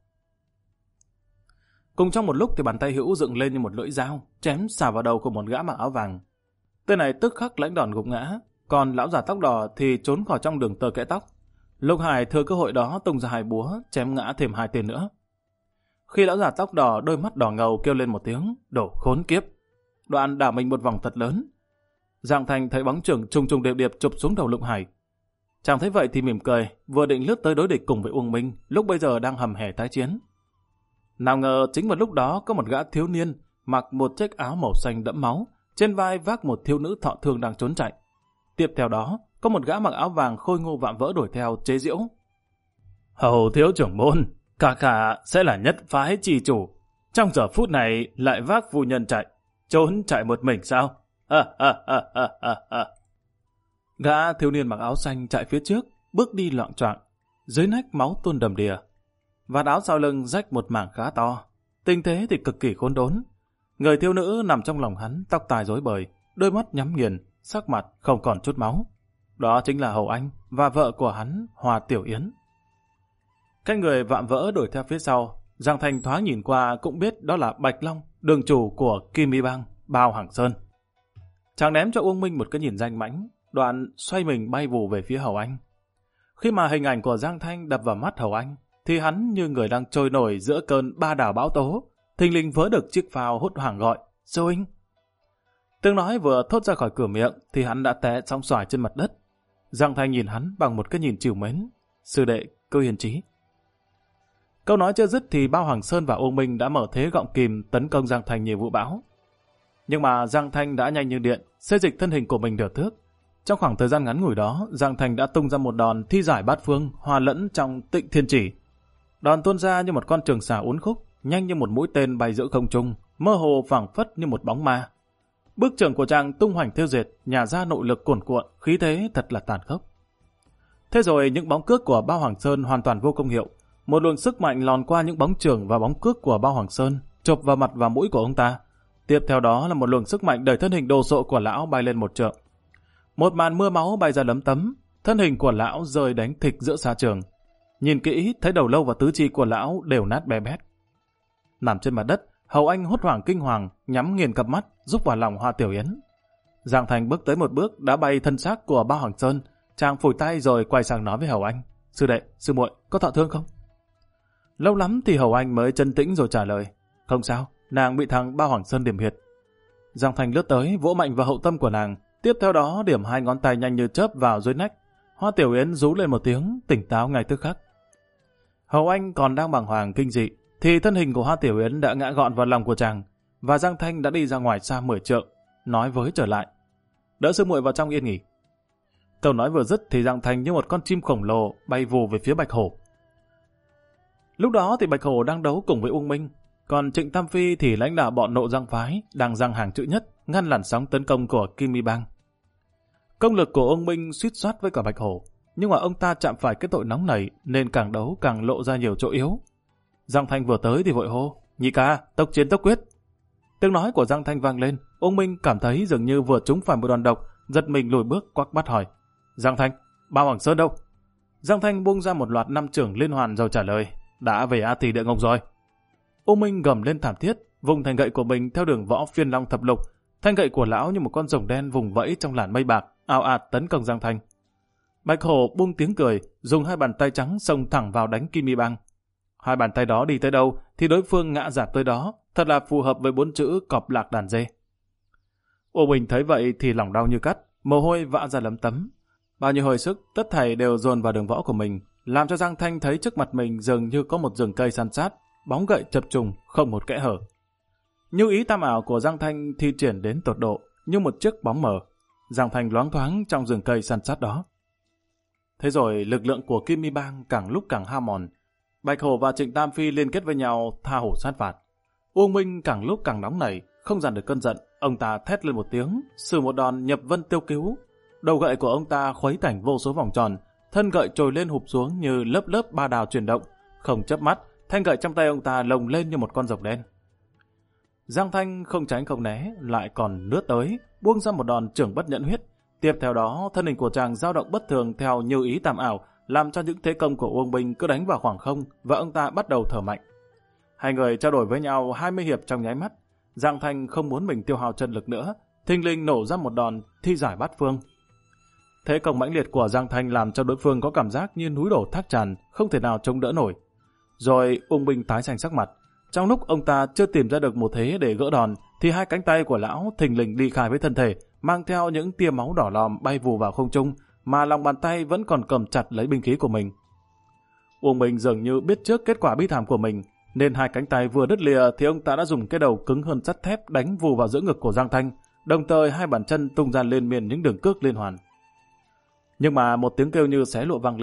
Cùng trong một lúc thì bàn tay hữu dựng lên như một lưỡi dao, chém xả vào đầu của một gã mặc áo vàng. Tên này tức khắc lãnh đòn gục ngã, còn lão già tóc đỏ thì trốn khỏi trong đường tơ kẽ tóc. Lục Hải thừa cơ hội đó tung ra hai búa, chém ngã thêm hai tên nữa. Khi lão già tóc đỏ đôi mắt đỏ ngầu kêu lên một tiếng, đổ khốn kiếp, đoạn đảo mình một vòng thật lớn. Giang Thành thấy bóng chưởng trùng trùng điệp điệp chụp xuống đầu Lục Hải. Chàng thấy vậy thì mỉm cười, vừa định lướt tới đối địch cùng với Uông Minh, lúc bây giờ đang hầm hè tái chiến. Nào ngờ chính vào lúc đó có một gã thiếu niên mặc một chiếc áo màu xanh đẫm máu, trên vai vác một thiếu nữ thọ thương đang trốn chạy. Tiếp theo đó có một gã mặc áo vàng khôi ngô vạm vỡ đuổi theo chế giễu. Hầu thiếu trưởng môn, cả cả sẽ là nhất phái chi chủ. Trong giờ phút này lại vác phu nhân chạy, trốn chạy một mình sao? À, à, à, à, à, à. Gã thiếu niên mặc áo xanh chạy phía trước, bước đi loạng choạng, dưới nách máu tuôn đầm đìa. Vạt áo sau lưng rách một mảng khá to, tình thế thì cực kỳ khốn đốn. Người thiếu nữ nằm trong lòng hắn, tóc tai rối bời, đôi mắt nhắm nghiền, sắc mặt không còn chút máu. Đó chính là Hầu Anh và vợ của hắn, Hoa Tiểu Yến. Cái người vạm vỡ đuổi theo phía sau, Giang Thành thoáng nhìn qua cũng biết đó là Bạch Long, đường chủ của Kim Mi Bang, Bao Hằng Sơn. Chàng ném cho Uông Minh một cái nhìn danh mãnh, đoạn xoay mình bay vù về phía Hầu Anh. Khi mà hình ảnh của Giang Thanh đập vào mắt Hầu Anh, thì hắn như người đang trôi nổi giữa cơn ba đảo bão tố, thình lình vớ được chiếc phao hốt hoảng gọi, Sư huynh. Tiếng nói vừa thốt ra khỏi cửa miệng, thì hắn đã té sóng xoài trên mặt đất. Giang Thanh nhìn hắn bằng một cái nhìn trìu mến. Sư đệ, cứ yên trí. Câu nói chưa dứt thì Bao Hằng Sơn và Uông Minh đã mở thế gọng kìm tấn công Giang Thanh như vũ bão. Nhưng mà Giang Thanh đã nhanh như điện, xê dịch thân hình của mình nửa thước. Trong khoảng thời gian ngắn ngủi đó, Giang Thanh đã tung ra một đòn thi giải bát phương, hòa lẫn trong Tịnh Thiên Chỉ. Đòn tuôn ra như một con trường xà uốn khúc, nhanh như một mũi tên bay giữa không trung, mơ hồ phảng phất như một bóng ma. Bước trưởng của chàng tung hoành tiêu diệt, nhả ra nội lực cuồn cuộn, khí thế thật là tàn khốc. Thế rồi những bóng cước của Bao Hoàng Sơn hoàn toàn vô công hiệu. Một luồng sức mạnh lòn qua những bóng chưởng và bóng cước của Bao Hoàng Sơn, chộp vào mặt và mũi của ông ta. Tiếp theo đó là một luồng sức mạnh đẩy thân hình đồ sộ của lão bay lên một trượng. Một màn mưa máu bay ra lấm tấm, thân hình của lão rơi đánh thịch giữa xa trường. Nhìn kỹ, thấy đầu lâu và tứ chi của lão đều nát bè bét. Nằm trên mặt đất, Hầu Anh hốt hoảng kinh hoàng, nhắm nghiền cặp mắt, rúc vào lòng Hoa Tiểu Yến. Giang Thành bước tới một bước đã bay thân xác của Bao Hoàng Sơn, chàng phủi tay rồi quay sang nói với Hầu Anh: Sư đệ, sư muội, có thọ thương không? Lâu lắm thì Hầu Anh mới chân tĩnh rồi trả lời: Không sao, nàng bị thằng Bao Hoàng Sơn điểm huyệt. Giang Thành lướt tới, vỗ mạnh vào hậu tâm của nàng, tiếp theo đó điểm hai ngón tay nhanh như chớp vào dưới nách. Hoa Tiểu Yến rú lên một tiếng, tỉnh táo ngay tức khắc. Hầu Anh còn đang bàng hoàng kinh dị, thì thân hình của Hoa Tiểu Yến đã ngã gọn vào lòng của chàng, và Giang Thanh đã đi ra ngoài xa mười trượng, nói với trở lại: Đỡ sư muội vào trong yên nghỉ. Câu nói vừa dứt thì Giang Thanh như một con chim khổng lồ bay vù về phía Bạch Hổ. Lúc đó thì Bạch Hổ đang đấu cùng với Uông Minh, còn Trịnh Tam Phi thì lãnh đạo bọn Nộ Giang phái đang giang hàng chữ nhất ngăn làn sóng tấn công của Kim Mi Bang. Công lực của Uông Minh suýt soát với cả Bạch Hổ, nhưng mà ông ta chạm phải cái tội nóng nảy nên càng đấu càng lộ ra nhiều chỗ yếu. Giang Thanh vừa tới thì vội hô: Nhị ca, tốc chiến tốc quyết. Tiếng nói của Giang Thanh vang lên, Uông Minh cảm thấy dường như vừa trúng phải một đòn độc, giật mình lùi bước quắc mắt hỏi: Giang Thanh, Bao Hoàng Sơn đâu? Giang Thanh buông ra một loạt năm chưởng liên hoàn rồi trả lời: Đã về A Tỳ Địa Ngục rồi. Uông Minh gầm lên thảm thiết, vùng thanh gậy của mình theo đường võ Phiên Long thập lục. Thanh gậy của lão như một con rồng đen vùng vẫy trong làn mây bạc, ào ạt tấn công Giang Thanh. Bạch Hổ buông tiếng cười, dùng hai bàn tay trắng xông thẳng vào đánh Kim Mi Bang. Hai bàn tay đó đi tới đâu thì đối phương ngã rạp tới đó, thật là phù hợp với bốn chữ cọp lạc đàn dê. Uông Minh thấy vậy thì lòng đau như cắt, mồ hôi vã ra lấm tấm. Bao nhiêu hồi sức tất thảy đều dồn vào đường võ của mình, làm cho Giang Thanh thấy trước mặt mình dường như có một rừng cây san sát, bóng gậy chập trùng, không một kẽ hở. Như ý tam ảo của Giang Thanh thi triển đến tột độ, như một chiếc bóng mờ. Giang Thanh loáng thoáng trong rừng cây san sát đó. Thế rồi lực lượng của Kim Mi Bang càng lúc càng hao mòn. Bạch Hổ và Trịnh Tam Phi liên kết với nhau tha hổ sát phạt. Uông Minh càng lúc càng nóng nảy, không dằn được cơn giận, ông ta thét lên một tiếng, sử một đòn nhập vân tiêu cứu. Đầu gậy của ông ta khuấy thành vô số vòng tròn, thân gậy trồi lên hụp xuống như lớp lớp ba đào chuyển động, không chớp mắt, thanh gậy trong tay ông ta lồng lên như một con rồng đen. Giang Thanh không tránh không né, lại còn lướt tới, buông ra một đòn chưởng bất nhận huyết. Tiếp theo đó, thân hình của chàng dao động bất thường theo như ý tam ảo, làm cho những thế công của Uông Minh cứ đánh vào khoảng không và ông ta bắt đầu thở mạnh. Hai người trao đổi với nhau hai mươi hiệp trong nháy mắt. Giang Thanh không muốn mình tiêu hao chân lực nữa, thình lình nổ ra một đòn thi giải bát phương. Thế công mãnh liệt của Giang Thanh làm cho đối phương có cảm giác như núi đổ thác tràn, không thể nào chống đỡ nổi. Rồi Uông Minh tái xanh sắc mặt. Trong lúc ông ta chưa tìm ra được một thế để gỡ đòn, thì hai cánh tay của lão thình lình ly khai với thân thể, mang theo những tia máu đỏ lòm bay vù vào không trung, mà lòng bàn tay vẫn còn cầm chặt lấy binh khí của mình. Uông Minh dường như biết trước kết quả bi thảm của mình, nên hai cánh tay vừa đứt lìa thì ông ta đã dùng cái đầu cứng hơn sắt thép đánh vù vào giữa ngực của Giang Thanh, đồng thời hai bàn chân tung ra liên miên những đường cước liên hoàn. Nhưng mà một tiếng kêu như xé lụa vang lên, thân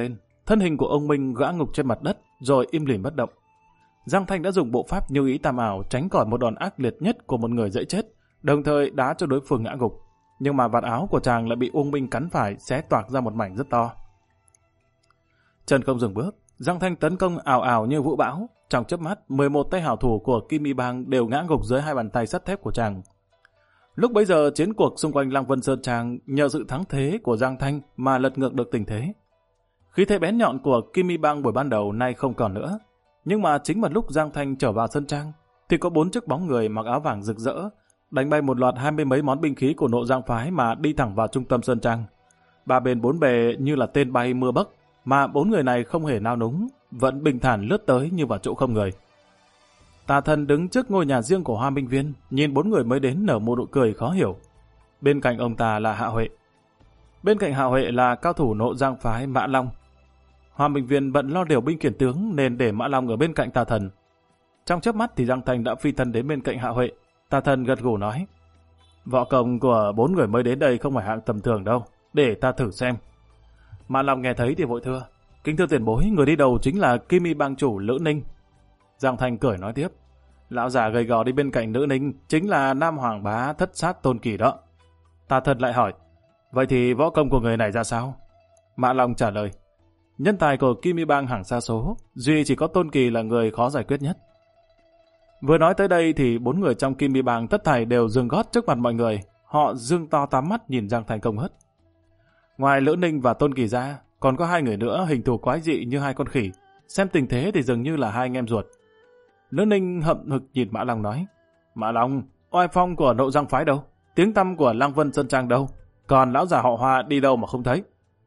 Thân hình của ông Minh gã ngục trên mặt đất, rồi im lìm bất động. Giang Thanh đã dùng bộ pháp như ý tam ảo tránh khỏi một đòn ác liệt nhất của một người dễ chết, đồng thời đá cho đối phương ngã gục. Nhưng mà vạt áo của chàng lại bị Uông Minh cắn phải, xé toạc ra một mảnh rất to. Chân không dừng bước, Giang Thanh tấn công ào ào như vũ bão. Trong chớp mắt, mười một tay hảo thủ của Kim Y Bang đều ngã gục dưới hai bàn tay sắt thép của chàng. Lúc bấy giờ, chiến cuộc xung quanh Lăng Vân Sơn Trang nhờ sự thắng thế của Giang Thanh mà lật ngược được tình thế. Khí thế bén nhọn của Kim Y Bang buổi ban đầu nay không còn nữa. Nhưng mà chính vào lúc Giang Thanh trở vào Sơn Trang, thì có bốn chiếc bóng người mặc áo vàng rực rỡ, đánh bay một loạt hai mươi mấy món binh khí của Nộ Giang phái mà đi thẳng vào trung tâm Sơn Trang. Ba bên bốn bề như là tên bay mưa bấc, mà bốn người này không hề nao núng, vẫn bình thản lướt tới như vào chỗ không người. Tà Thần đứng trước ngôi nhà riêng của Hoa Minh Viên, nhìn bốn người mới đến nở một nụ cười khó hiểu. Bên cạnh ông ta là Hạ Huệ. Bên cạnh Hạ Huệ là cao thủ Nộ Giang phái Mã Long. Hoa Minh Viên bận lo điều binh khiển tướng nên để Mã Long ở bên cạnh Tà Thần. Trong chớp mắt thì Giang Thanh đã phi thân đến bên cạnh Hạ Huệ. Tà Thần gật gù nói: võ công của bốn người mới đến đây không phải hạng tầm thường đâu, để ta thử xem. Mã Long nghe thấy thì vội thưa: kính thưa tiền bối, người đi đầu chính là Kim Y Bang chủ Lữ Ninh. Giang Thanh cười nói tiếp: lão già gầy gò đi bên cạnh Lữ Ninh chính là Nam Hoàng Bá Thất Sát Tôn Kỳ đó. Tà Thần lại hỏi: vậy thì võ công của người này ra sao? Mã Long trả lời: nhân tài của Kim Y Bang hàng xa số, duy chỉ có Tôn Kỳ là người khó giải quyết nhất. Vừa nói tới đây thì bốn người trong Kim Y Bang tất thảy đều dừng gót trước mặt mọi người. Họ dương to tám mắt nhìn Giang Thanh công hất. Ngoài Lữ Ninh và Tôn Kỳ ra, còn có hai người nữa hình thù quái dị như hai con khỉ. Xem tình thế thì dường như là hai anh em ruột. Lữ Ninh hậm hực nhìn Mã Long nói: Mã Long, oai phong của Nộ Giang phái đâu? Tiếng tăm của Lăng Vân Sơn Trang đâu? Còn lão già họ Hoa đi đâu mà không thấy?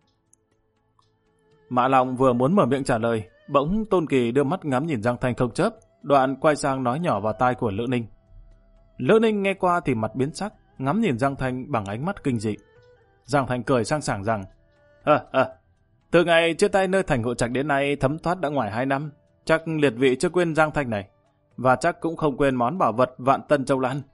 Mã Long vừa muốn mở miệng trả lời, bỗng Tôn Kỳ đưa mắt ngắm nhìn Giang Thanh không chớp, đoạn quay sang nói nhỏ vào tai của Lữ Ninh. Lữ Ninh nghe qua thì mặt biến sắc, ngắm nhìn Giang Thanh bằng ánh mắt kinh dị. Giang Thanh cười sang sảng rằng: Hơ hơ, từ ngày chia tay nơi thành Hộ Trạch đến nay thấm thoát đã ngoài hai năm, chắc liệt vị chưa quên Giang Thanh này, và chắc cũng không quên món bảo vật Vạn Tân Châu Lan.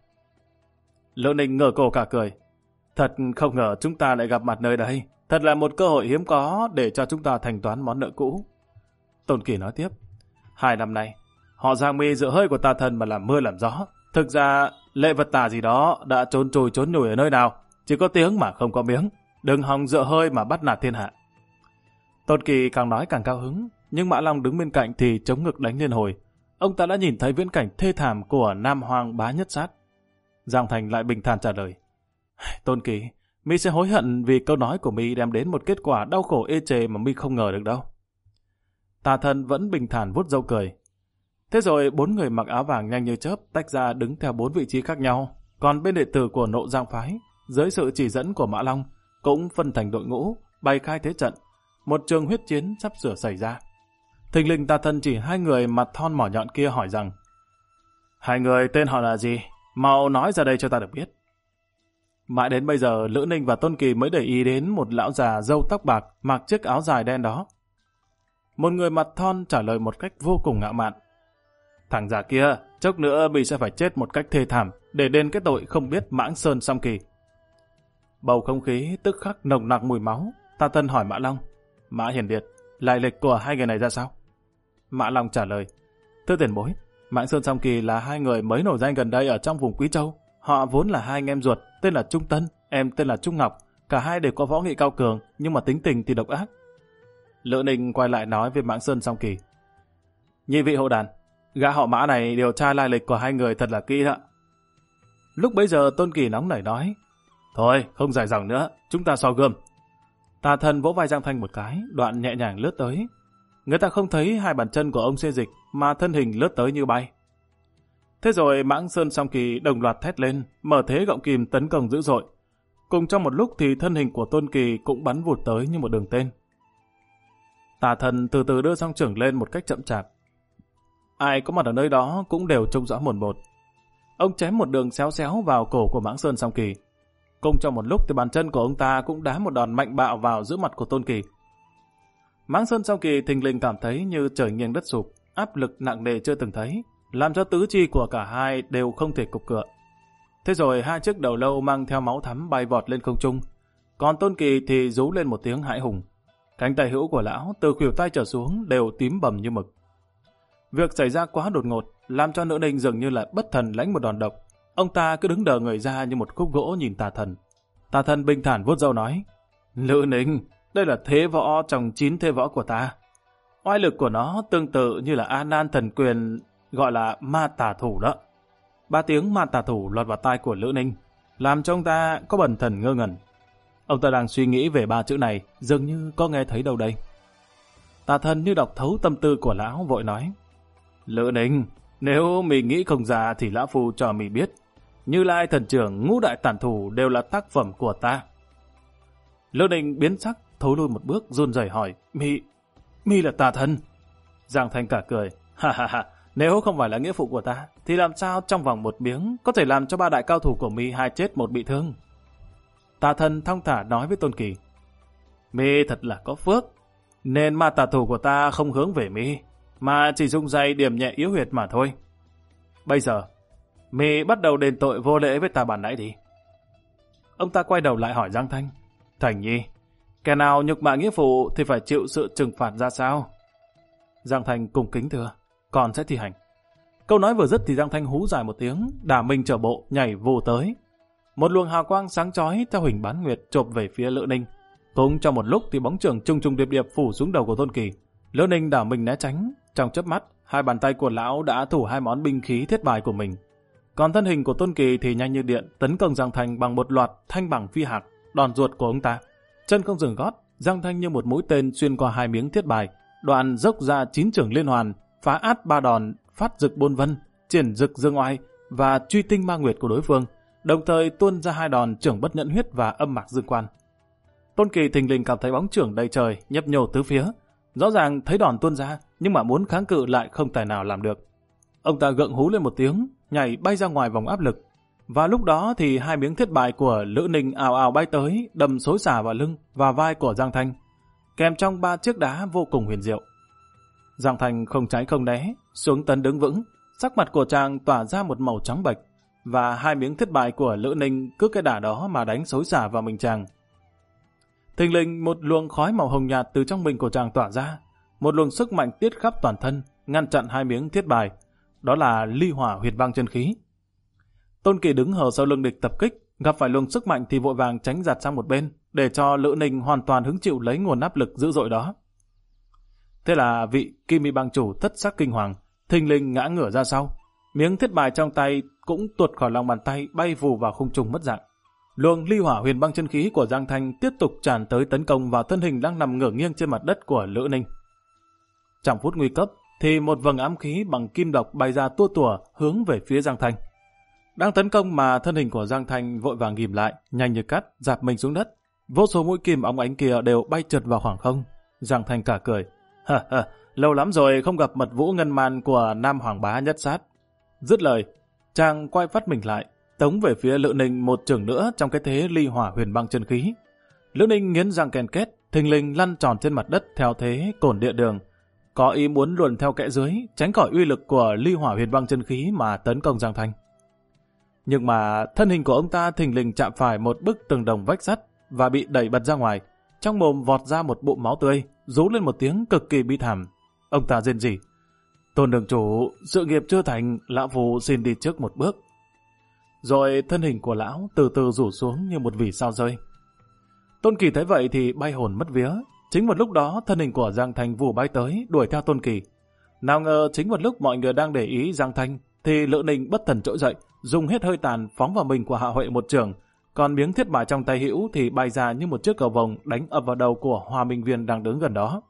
Lữ Ninh ngửa cổ cả cười: thật không ngờ chúng ta lại gặp mặt nơi đây, thật là một cơ hội hiếm có để cho chúng ta thanh toán món nợ cũ. Tôn Kỳ nói tiếp: hai năm nay, họ Giang Mi dựa hơi của Tà Thần mà làm mưa làm gió. Thực ra, lệ vật tà gì đó đã trốn trùi trốn nhủi ở nơi nào, chỉ có tiếng mà không có miếng. Đừng hòng dựa hơi mà bắt nạt thiên hạ. Tôn Kỳ càng nói càng cao hứng, nhưng Mã Long đứng bên cạnh thì chống ngực đánh liên hồi. Ông ta đã nhìn thấy viễn cảnh thê thảm của Nam Hoàng Bá Nhất Sát. Giang Thành lại bình thản trả lời: Tôn Kỳ, mi sẽ hối hận vì câu nói của mi đem đến một kết quả đau khổ ê chề mà mi không ngờ được đâu. Tà Thần vẫn bình thản vuốt râu cười. Thế rồi bốn người mặc áo vàng nhanh như chớp tách ra đứng theo bốn vị trí khác nhau. Còn bên đệ tử của Nộ Giang phái, dưới sự chỉ dẫn của Mã Long, cũng phân thành đội ngũ, bày khai thế trận. Một trường huyết chiến sắp sửa xảy ra. Thình lình Tà Thần chỉ hai người mặt thon mỏ nhọn kia hỏi rằng: hai người tên họ là gì? Mau nói ra đây cho ta được biết. Mãi đến bây giờ Lữ Ninh và Tôn Kỳ mới để ý đến một lão già râu tóc bạc mặc chiếc áo dài đen đó. Một người mặt thon trả lời một cách vô cùng ngạo mạn: thằng già kia, chốc nữa bị sẽ phải chết một cách thê thảm để đền cái tội không biết mãng sơn song kỳ. Bầu không khí tức khắc nồng nặc mùi máu. Tà Thần hỏi Mã Long: Mã Hiển Điệt, lai lịch của hai người này ra sao? Mã Long trả lời: thưa tiền bối, Mãng Sơn Song Kỳ là hai người mới nổi danh gần đây ở trong vùng Quý Châu. Họ vốn là hai anh em ruột, tên là Trung Tân, em tên là Trung Ngọc. Cả hai đều có võ nghệ cao cường, nhưng mà tính tình thì độc ác. Lữ Ninh quay lại nói với Mãng Sơn Song Kỳ: nhị vị hộ đàn, gã họ Mã này điều tra lai lịch của hai người thật là kỹ đó. Lúc bấy giờ Tôn Kỳ nóng nảy nói: thôi, không dài dòng nữa, chúng ta so gươm. Tà Thần vỗ vai Giang Thanh một cái, đoạn nhẹ nhàng lướt tới. Người ta không thấy hai bàn chân của ông xê dịch, mà thân hình lướt tới như bay. Thế rồi Mãng Sơn Song Kỳ đồng loạt thét lên, mở thế gọng kìm tấn công dữ dội. Cùng trong một lúc thì thân hình của Tôn Kỳ cũng bắn vụt tới như một đường tên. Tà Thần từ từ đưa song chưởng lên một cách chậm chạp. Ai có mặt ở nơi đó cũng đều trông rõ một một. Ông chém một đường xéo xéo vào cổ của Mãng Sơn Song Kỳ. Cùng trong một lúc thì bàn chân của ông ta cũng đá một đòn mạnh bạo vào giữa mặt của Tôn Kỳ. Mãng Sơn Song Kỳ thình lình cảm thấy như trời nghiêng đất sụp, áp lực nặng nề chưa từng thấy, làm cho tứ chi của cả hai đều không thể cục cựa. Thế rồi hai chiếc đầu lâu mang theo máu thắm bay vọt lên không trung, còn Tôn Kỳ thì rú lên một tiếng hãi hùng. Cánh tay hữu của lão từ khuỷu tay trở xuống đều tím bầm như mực. Việc xảy ra quá đột ngột, làm cho Nữ Ninh dường như là bất thần lãnh một đòn độc. Ông ta cứ đứng đờ người ra như một khúc gỗ nhìn Tà Thần. Tà Thần bình thản vuốt râu nói, Nữ Ninh, đây là thế võ trong chín thế võ của ta. Oai lực của nó tương tự như là A Nan thần quyền, gọi là ma tà thủ đó. Ba tiếng ma tà thủ lọt vào tai của Nữ Ninh, làm cho ông ta có bần thần ngơ ngẩn. Ông ta đang suy nghĩ về ba chữ này, dường như có nghe thấy đâu đây. Tà Thần như đọc thấu tâm tư của lão, vội nói, Nữ Ninh, nếu mì nghĩ không ra thì lão phu cho mì biết. Như Lai thần trưởng, ngũ đại tản thủ đều là tác phẩm của ta. Nữ Ninh biến sắc, thối lui một bước, run rẩy hỏi, Mi, Mi là Tà Thần? Giang Thanh cả cười, ha ha ha, nếu không phải là nghĩa phụ của ta, thì làm sao trong vòng một miếng có thể làm cho ba đại cao thủ của Mi hai chết một bị thương? Tà Thần thong thả nói với Tôn Kỳ, Mi thật là có phước, nên ma tà thủ của ta không hướng về Mi, mà chỉ dùng dây điểm nhẹ yếu huyệt mà thôi. Bây giờ, Mi bắt đầu đền tội vô lễ với ta bản nãy đi. Ông ta quay đầu lại hỏi Giang Thanh, Thành Nhi, kẻ nào nhục mạ nghĩa phụ thì phải chịu sự trừng phạt ra sao? Giang Thanh cung kính thưa, con sẽ thi hành. Câu nói vừa dứt thì Giang Thanh hú dài một tiếng, đả mình trở bộ, nhảy vù tới. Một luồng hào quang sáng chói theo hình bán nguyệt chộp về phía Lữ Ninh. Cũng trong một lúc thì bóng chưởng trùng trùng điệp điệp phủ xuống đầu của Tôn Kỳ. Lữ Ninh đảo mình né tránh, trong chớp mắt, hai bàn tay của lão đã thủ hai món binh khí thiết bài của mình. Còn thân hình của Tôn Kỳ thì nhanh như điện, tấn công Giang Thanh bằng một loạt thanh bằng phi hạc, đòn ruột của ông ta. Chân không dừng gót, Giang Thanh như một mũi tên xuyên qua hai miếng thiết bài, đoạn dốc ra chín chưởng liên hoàn, phá át ba đòn, phát dực bôn vân, triển dực dương oai và truy tinh ma nguyệt của đối phương, đồng thời tuôn ra hai đòn chưởng bất nhẫn huyết và âm mạc dương quan. Tôn Kỳ thình lình cảm thấy bóng chưởng đầy trời nhấp nhô tứ phía, rõ ràng thấy đòn tuôn ra nhưng mà muốn kháng cự lại không tài nào làm được. Ông ta gượng hú lên một tiếng, nhảy bay ra ngoài vòng áp lực. Và lúc đó thì hai miếng thiết bài của Lữ Ninh ào ào bay tới, đâm xối xả vào lưng và vai của Giang Thanh, kèm trong ba chiếc đá vô cùng huyền diệu. Giang Thanh không tránh không né, xuống tấn đứng vững, sắc mặt của chàng tỏa ra một màu trắng bệch, và hai miếng thiết bài của Lữ Ninh cứ cái đà đó mà đánh xối xả vào mình chàng. Thình lình một luồng khói màu hồng nhạt từ trong mình của chàng tỏa ra, một luồng sức mạnh tiết khắp toàn thân, ngăn chặn hai miếng thiết bài, đó là ly hỏa huyệt băng chân khí. Tôn Kỳ đứng hờ sau lưng địch tập kích, gặp phải luồng sức mạnh thì vội vàng tránh giặt sang một bên, để cho Lữ Ninh hoàn toàn hứng chịu lấy nguồn áp lực dữ dội đó. Thế là vị Kim Mi bang chủ thất sắc kinh hoàng, thình lình ngã ngửa ra sau, miếng thiết bài trong tay cũng tuột khỏi lòng bàn tay, bay vù vào không trung mất dạng. Luồng ly hỏa huyền băng chân khí của Giang Thanh tiếp tục tràn tới tấn công vào thân hình đang nằm ngửa nghiêng trên mặt đất của Lữ Ninh. Trong phút nguy cấp thì một vầng ám khí bằng kim độc bay ra tua tủa hướng về phía Giang Thanh. Đang tấn công mà thân hình của Giang Thanh vội vàng ghim lại, nhanh như cắt, dạp mình xuống đất. Vô số mũi kim óng ánh kia đều bay trượt vào khoảng không. Giang Thanh cả cười, ha ha, lâu lắm rồi không gặp mật vũ ngân man của Nam Hoàng Bá nhất sát. Dứt lời, chàng quay phát mình lại, tống về phía Lữ Ninh một chưởng nữa trong cái thế ly hỏa huyền băng chân khí. Lữ Ninh nghiến răng ken két, thình lình lăn tròn trên mặt đất theo thế cổn địa đường, có ý muốn luồn theo kẽ dưới, tránh khỏi uy lực của ly hỏa huyền băng chân khí mà tấn công Giang Thanh. Nhưng mà thân hình của ông ta thình lình chạm phải một bức tường đồng vách sắt và bị đẩy bật ra ngoài, trong mồm vọt ra một bụng máu tươi, rú lên một tiếng cực kỳ bi thảm. Ông ta rên rỉ, Tôn đường chủ, sự nghiệp chưa thành, lão phu xin đi trước một bước. Rồi thân hình của lão từ từ rủ xuống như một vì sao rơi. Tôn Kỳ thấy vậy thì bay hồn mất vía. Chính một lúc đó thân hình của Giang Thanh vù bay tới đuổi theo Tôn Kỳ. Nào ngờ chính một lúc mọi người đang để ý Giang Thanh thì Lữ Ninh bất thần trỗi dậy, dùng hết hơi tàn phóng vào mình của Hạ Huệ một chưởng, còn miếng thiết bài trong tay hữu thì bay ra như một chiếc cầu vồng đánh ập vào đầu của Hòa Minh Viên đang đứng gần đó.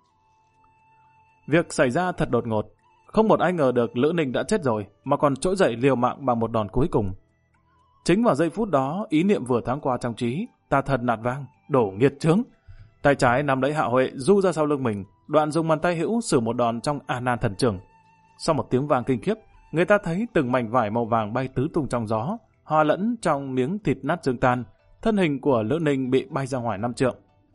Việc xảy ra thật đột ngột, không một ai ngờ được Lữ Ninh đã chết rồi mà còn trỗi dậy liều mạng bằng một đòn cuối cùng. Chính vào giây phút đó, ý niệm vừa thoáng qua trong trí, Tà Thần nạt vang, đổ nghiệt chướng. Tay trái nắm lấy Hạ Huệ du ra sau lưng mình, đoạn dùng bàn tay hữu sử một đòn trong A Nan thần trưởng. Sau một tiếng vang kinh khiếp, người ta thấy từng mảnh vải màu vàng bay tứ tung trong gió, hòa lẫn trong miếng thịt nát xương tan, thân hình của Lữ Ninh bị bay ra ngoài năm trượng.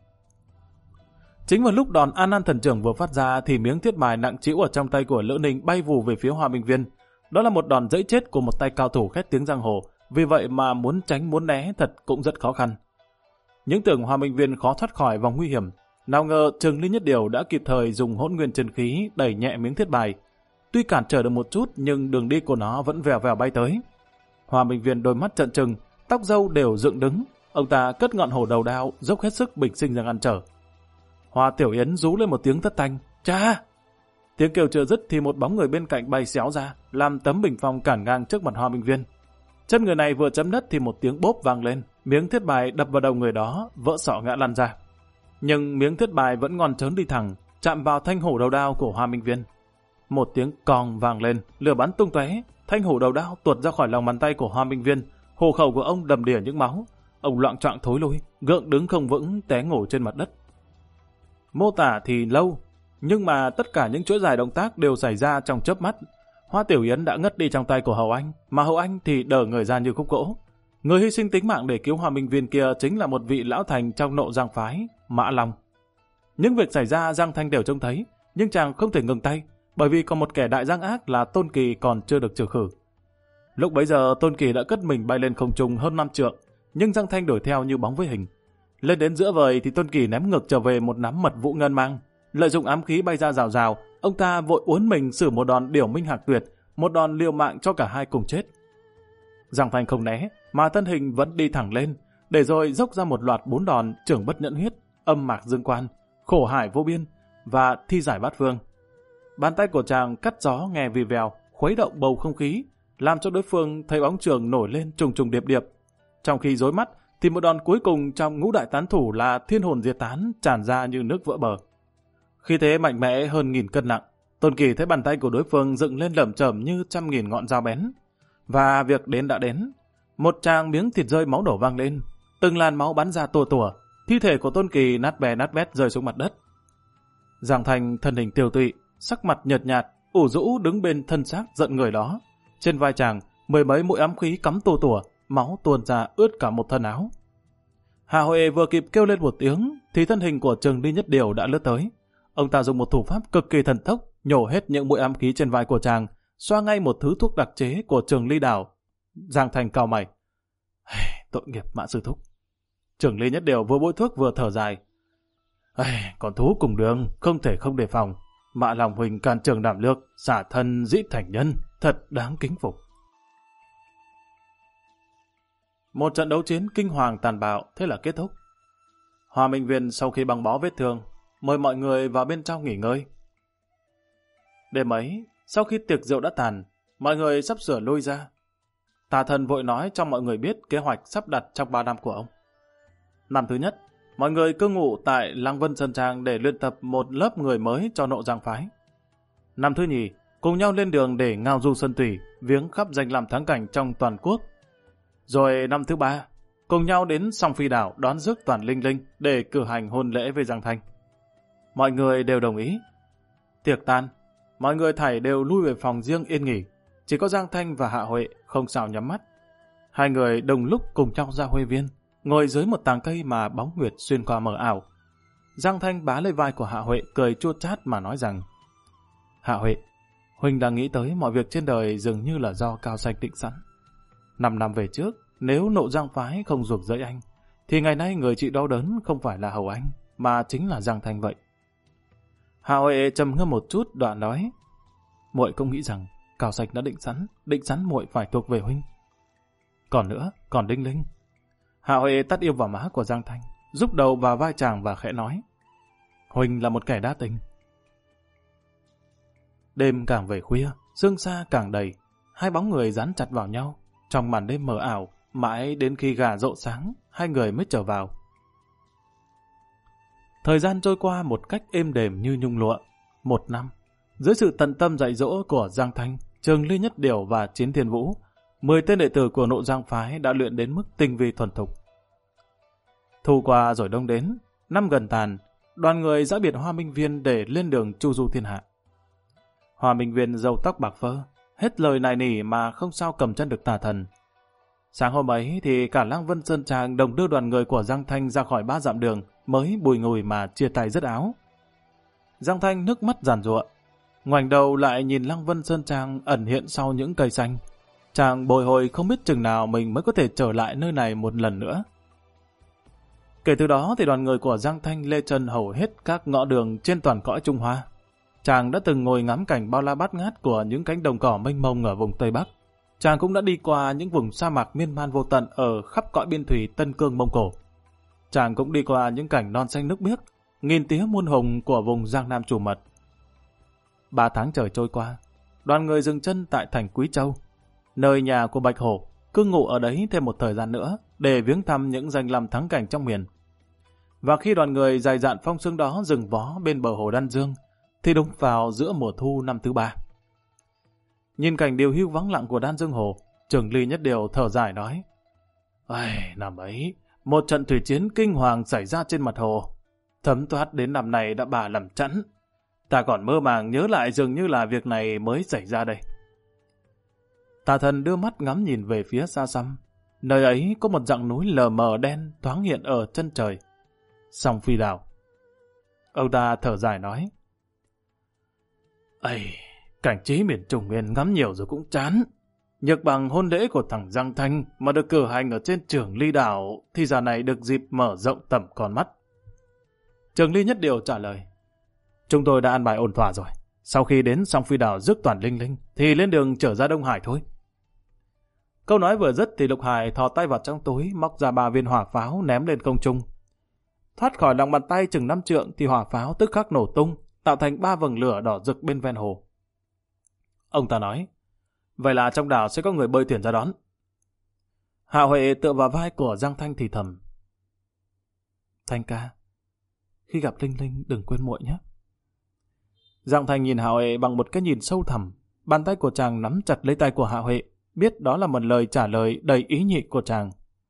Chính vào lúc đòn A Nan thần trưởng vừa phát ra thì miếng thiết bài nặng trĩu ở trong tay của Lữ Ninh bay vù về phía Hòa Minh Viên. Đó là một đòn dẫy chết của một tay cao thủ khét tiếng giang hồ, vì vậy mà muốn tránh muốn né thật cũng rất khó khăn. Những tưởng Hòa Minh Viên khó thoát khỏi vòng nguy hiểm, Nào ngờ Trường Ly Nhất Điều đã kịp thời dùng hỗn nguyên chân khí đẩy nhẹ miếng thiết bài. Tuy cản trở được một chút nhưng đường đi của nó vẫn vèo vèo bay tới. Hoa Minh Viên đôi mắt trợn trừng, tóc râu đều dựng đứng. Ông ta cất ngọn hổ đầu đao, dốc hết sức bình sinh ra ngăn trở. Hoa Tiểu Yến rú lên một tiếng thất thanh. Cha! Tiếng kêu chưa dứt thì một bóng người bên cạnh bay xéo ra, làm tấm bình phong cản ngang trước mặt Hoa Minh Viên. Chân người này vừa chấm đất thì một tiếng bốp vang lên, miếng thiết bài đập vào đầu người đó, vỡ sọ ngã lăn ra. Nhưng miếng thiết bài vẫn ngon trớn đi thẳng, chạm vào thanh hổ đầu đao của Hoa Minh Viên. Một tiếng cong vang lên, lửa bắn tung tóe, thanh hổ đầu đao tuột ra khỏi lòng bàn tay của Hoa Minh Viên, hộ khẩu của ông đầm đìa những máu. Ông loạng choạng thối lui, gượng đứng không vững, té ngồi trên mặt đất. Mô tả thì lâu, nhưng mà tất cả những chuỗi dài động tác đều xảy ra trong chớp mắt. Hoa Tiểu Yến đã ngất đi trong tay của Hầu Anh, mà Hầu Anh thì đờ người ra như khúc gỗ. Người hy sinh tính mạng để cứu Hoa Minh Viên kia chính là một vị lão thành trong Nộ Giang phái, Mã Long. Những việc xảy ra Giang Thanh đều trông thấy, nhưng chàng không thể ngừng tay, bởi vì còn một kẻ đại gian ác là Tôn Kỳ còn chưa được trừ khử. Lúc bấy giờ Tôn Kỳ đã cất mình bay lên không trung hơn năm trượng, nhưng Giang Thanh đuổi theo như bóng với hình. Lên đến giữa vời thì Tôn Kỳ ném ngược trở về một nắm mật vũ ngân mang. Lợi dụng ám khí bay ra rào rào, ông ta vội uốn mình sử một đòn điểu minh hạc tuyệt, một đòn liều mạng cho cả hai cùng chết. Giang Thanh không né, mà thân hình vẫn đi thẳng lên, để rồi dốc ra một loạt bốn đòn trưởng bất nhẫn huyết, âm mạc dương quan, khổ hải vô biên và thi giải bát phương. Bàn tay của chàng cắt gió nghe vì vèo, khuấy động bầu không khí, làm cho đối phương thấy bóng trường nổi lên trùng trùng điệp điệp. Trong khi rối mắt thì một đòn cuối cùng trong ngũ đại tán thủ là thiên hồn diệt tán tràn ra như nước vỡ bờ. Khi thế mạnh mẽ hơn nghìn cân nặng, Tôn Kỳ thấy bàn tay của đối phương dựng lên lởm chởm như trăm nghìn ngọn dao bén. Và việc đến đã đến. Một tràng miếng thịt rơi máu đổ vang lên, từng làn máu bắn ra tua tủa, thi thể của Tôn Kỳ nát bè nát bét rơi xuống mặt đất. Giang Thanh thân hình tiêu tụy, sắc mặt nhợt nhạt, ủ rũ đứng bên thân xác giận người đó. Trên vai chàng, mười mấy mũi ám khí cắm tua tủa, máu tuôn ra ướt cả một thân áo. Hà Huệ vừa kịp kêu lên một tiếng, thì thân hình của Trường Ly Nhất Điều đã lướt tới. Ông ta dùng một thủ pháp cực kỳ thần tốc, nhổ hết những mũi ám khí trên vai của chàng, xoa ngay một thứ thuốc đặc chế của Trường Ly Đảo. Giang Thành cau mày. Tội nghiệp Mã sư thúc. Trường Ly Nhất Điều vừa bôi thuốc vừa thở dài. Còn thú cùng đường, không thể không đề phòng. Mã Long huynh can trường đảm lược, xả thân dĩ thành nhân, thật đáng kính phục. Một trận đấu chiến kinh hoàng tàn bạo thế là kết thúc. Hoa Minh Viên sau khi băng bó vết thương, mời mọi người vào bên trong nghỉ ngơi. Đêm ấy, sau khi tiệc rượu đã tàn, mọi người sắp sửa lui ra. Tà Thần vội nói cho mọi người biết kế hoạch sắp đặt trong ba năm của ông. Năm thứ nhất, mọi người cư ngụ tại Lăng Vân Sơn Trang để luyện tập một lớp người mới cho Nộ Giang phái. Năm thứ nhì, cùng nhau lên đường để ngao du sơn thủy, viếng khắp danh lam thắng cảnh trong toàn quốc. Rồi năm thứ ba, cùng nhau đến Song Phi Đảo đón rước toàn linh linh để cử hành hôn lễ với Giang Thanh. Mọi người đều đồng ý. Tiệc tan, mọi người thảy đều lui về phòng riêng yên nghỉ. Chỉ có Giang Thanh và Hạ Huệ không sao nhắm mắt. Hai người đồng lúc cùng nhau ra Huê Viên, ngồi dưới một tàng cây mà bóng nguyệt xuyên qua mờ ảo. Giang Thanh bá lấy vai của Hạ Huệ cười chua chát mà nói rằng: Hạ Huệ, huynh đang nghĩ tới mọi việc trên đời dường như là do Cao Sạch định sẵn. Năm năm về trước, nếu Nộ Giang phái không ruột rẫy anh, thì ngày nay người chịu đau đớn không phải là Hầu Anh, mà chính là Giang Thanh vậy. Hạ Huệ trầm ngâm một chút đoạn nói: Muội cũng nghĩ rằng Cao Sạch đã định sẵn, định sẵn muội phải thuộc về huynh. Còn nữa, còn Đinh Linh. Hạ Huệ tắt yêu vào má của Giang Thanh, giúp đầu vào vai chàng và khẽ nói: Huynh là một kẻ đa tình. Đêm càng về khuya, sương sa càng đầy, hai bóng người dán chặt vào nhau. Trong màn đêm mờ ảo, mãi đến khi gà rộ sáng, hai người mới trở vào. Thời gian trôi qua một cách êm đềm như nhung lụa. Một năm, dưới sự tận tâm dạy dỗ của Giang Thanh, Trường Ly Nhất Điều và Chiến Thiên Vũ, mười tên đệ tử của Nộ Giang phái đã luyện đến mức tinh vi thuần thục. Thu qua rồi đông đến, năm gần tàn, đoàn người dã biệt Hoa Minh Viên để lên đường chu du thiên hạ. Hoa Minh Viên râu tóc bạc phơ, hết lời nài nỉ mà không sao cầm chân được Tà Thần. Sáng hôm ấy thì cả Lăng Vân Sơn Trang đồng đưa đoàn người của Giang Thanh ra khỏi ba dặm đường, mới bùi ngùi mà chia tay rất áo. Giang Thanh nước mắt giàn giụa, ngoảnh đầu lại nhìn Lăng Vân Sơn Trang ẩn hiện sau những cây xanh. Chàng bồi hồi không biết chừng nào mình mới có thể trở lại nơi này một lần nữa. Kể từ đó thì đoàn người của Giang Thanh lê chân hầu hết các ngõ đường trên toàn cõi Trung Hoa. Chàng đã từng ngồi ngắm cảnh bao la bát ngát của những cánh đồng cỏ mênh mông ở vùng Tây Bắc. Chàng cũng đã đi qua những vùng sa mạc miên man vô tận ở khắp cõi biên thủy Tân Cương Mông Cổ. Chàng cũng đi qua những cảnh non xanh nước biếc, nghìn tía muôn hùng của vùng Giang Nam Chủ Mật. Ba tháng trời trôi qua, đoàn người dừng chân tại thành Quý Châu, nơi nhà của Bạch Hổ, cư ngụ ở đấy thêm một thời gian nữa để viếng thăm những danh lam thắng cảnh trong miền. Và khi đoàn người dày dạn phong sương đó dừng vó bên bờ hồ Đan Dương, thì đúng vào giữa mùa thu năm thứ ba. Nhìn cảnh điều hưu vắng lặng của Đan Dương Hồ, Trường Ly Nhất Điều thở dài nói: "Ai, năm ấy, một trận thủy chiến kinh hoàng xảy ra trên mặt hồ, thấm thoát đến năm này đã bà làm chẵn. Ta còn mơ màng nhớ lại dường như là việc này mới xảy ra đây." Tà Thần đưa mắt ngắm nhìn về phía xa xăm, nơi ấy có một dặng núi lờ mờ đen thoáng hiện ở chân trời. Song Phi Đảo. Ông ta thở dài nói: "Ây, cảnh trí miền Trung Nguyên ngắm nhiều rồi cũng chán. Nhược bằng hôn lễ của thằng Giang Thanh mà được cử hành ở trên Trường Ly Đảo thì giờ này được dịp mở rộng tầm con mắt." Trường Ly Nhất Điều trả lời: "Chúng tôi đã an bài ổn thỏa rồi. Sau khi đến Song Phi Đảo rước toàn linh linh thì lên đường trở ra Đông Hải thôi." Câu nói vừa dứt thì Lục Hải thò tay vào trong túi móc ra ba viên hỏa pháo ném lên không trung. Thoát khỏi lòng bàn tay chừng năm trượng thì hỏa pháo tức khắc nổ tung, tạo thành ba vầng lửa đỏ rực bên ven hồ. Ông ta nói: "Vậy là trong đảo sẽ có người bơi thuyền ra đón." Hạ Huệ tựa vào vai của Giang Thanh thì thầm: "Thanh ca, khi gặp Linh Linh đừng quên muội nhé." Giang Thanh nhìn Hạ Huệ bằng một cái nhìn sâu thẳm, bàn tay của chàng nắm chặt lấy tay của Hạ Huệ, biết đó là một lời trả lời đầy ý nhị của chàng.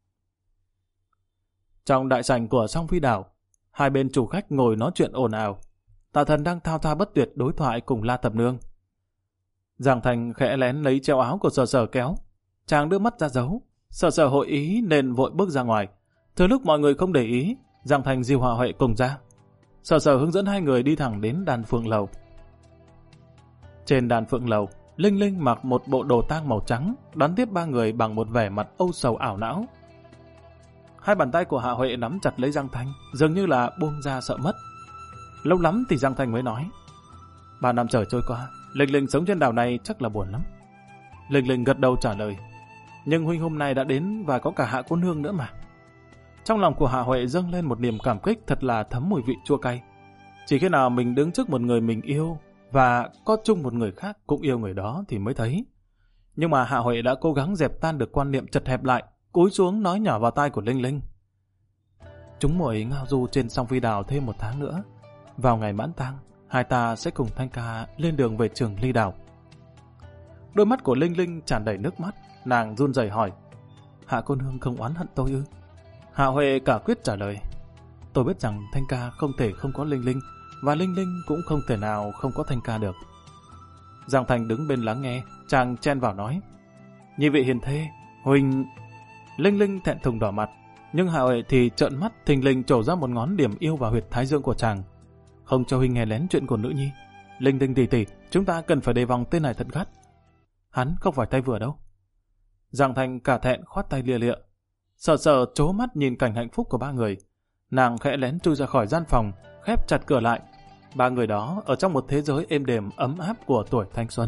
Trong đại sảnh của Song Phi Đảo, hai bên chủ khách ngồi nói chuyện ồn ào. Tà Thần đang thao thao bất tuyệt đối thoại cùng La Tập Nương. Giang Thành khẽ lén lấy treo áo của Sở Sở kéo. Chàng đưa mắt ra giấu. Sở Sở hội ý nên vội bước ra ngoài. Từ lúc mọi người không để ý, Giang Thành dìu Hạ Huệ cùng ra. Sở Sở hướng dẫn hai người đi thẳng đến đàn phượng lầu. Trên đàn phượng lầu, Linh Linh mặc một bộ đồ tang màu trắng, đón tiếp ba người bằng một vẻ mặt âu sầu ảo não. Hai bàn tay của Hạ Huệ nắm chặt lấy Giang Thanh, dường như là buông ra sợ mất. Lâu lắm thì Giang Thanh mới nói: "Ba năm trời trôi qua, Linh Linh sống trên đảo này chắc là buồn lắm." Linh Linh gật đầu trả lời: "Nhưng huynh hôm nay đã đến và có cả Hạ cô nương nữa mà." Trong lòng của Hạ Huệ dâng lên một niềm cảm kích thật là thấm mùi vị chua cay. Chỉ khi nào mình đứng trước một người mình yêu và có chung một người khác cũng yêu người đó thì mới thấy. Nhưng mà Hạ Huệ đã cố gắng dẹp tan được quan niệm chật hẹp lại, cúi xuống nói nhỏ vào tai của Linh Linh: "Chúng muội ngao du trên Song Phi Đảo thêm một tháng nữa. Vào ngày mãn tang, hai ta sẽ cùng Thanh ca lên đường về Trường Ly Đảo." Đôi mắt của Linh Linh tràn đầy nước mắt, nàng run rẩy hỏi: "Hạ cô nương không oán hận tôi ư?" Hạ Huệ cả quyết trả lời: "Tôi biết rằng Thanh ca không thể không có Linh Linh, và Linh Linh cũng không thể nào không có Thanh ca được." Giang Thành đứng bên lắng nghe, chàng chen vào nói: "Nhị vị hiền thê, huynh..." Linh Linh thẹn thùng đỏ mặt, nhưng Hạ Huệ thì trợn mắt thình lình trổ ra một ngón điểm yêu vào huyệt thái dương của chàng: "Không cho huynh nghe lén chuyện của nữ nhi. Linh Linh tỷ tỷ, chúng ta cần phải đề phòng tên này thật gắt. Hắn không phải tay vừa đâu." Giang Thành cả thẹn khoát tay lia lịa. Sở Sở trố mắt nhìn cảnh hạnh phúc của ba người. Nàng khẽ lén chui ra khỏi gian phòng, khép chặt cửa lại. Ba người đó ở trong một thế giới êm đềm ấm áp của tuổi thanh xuân.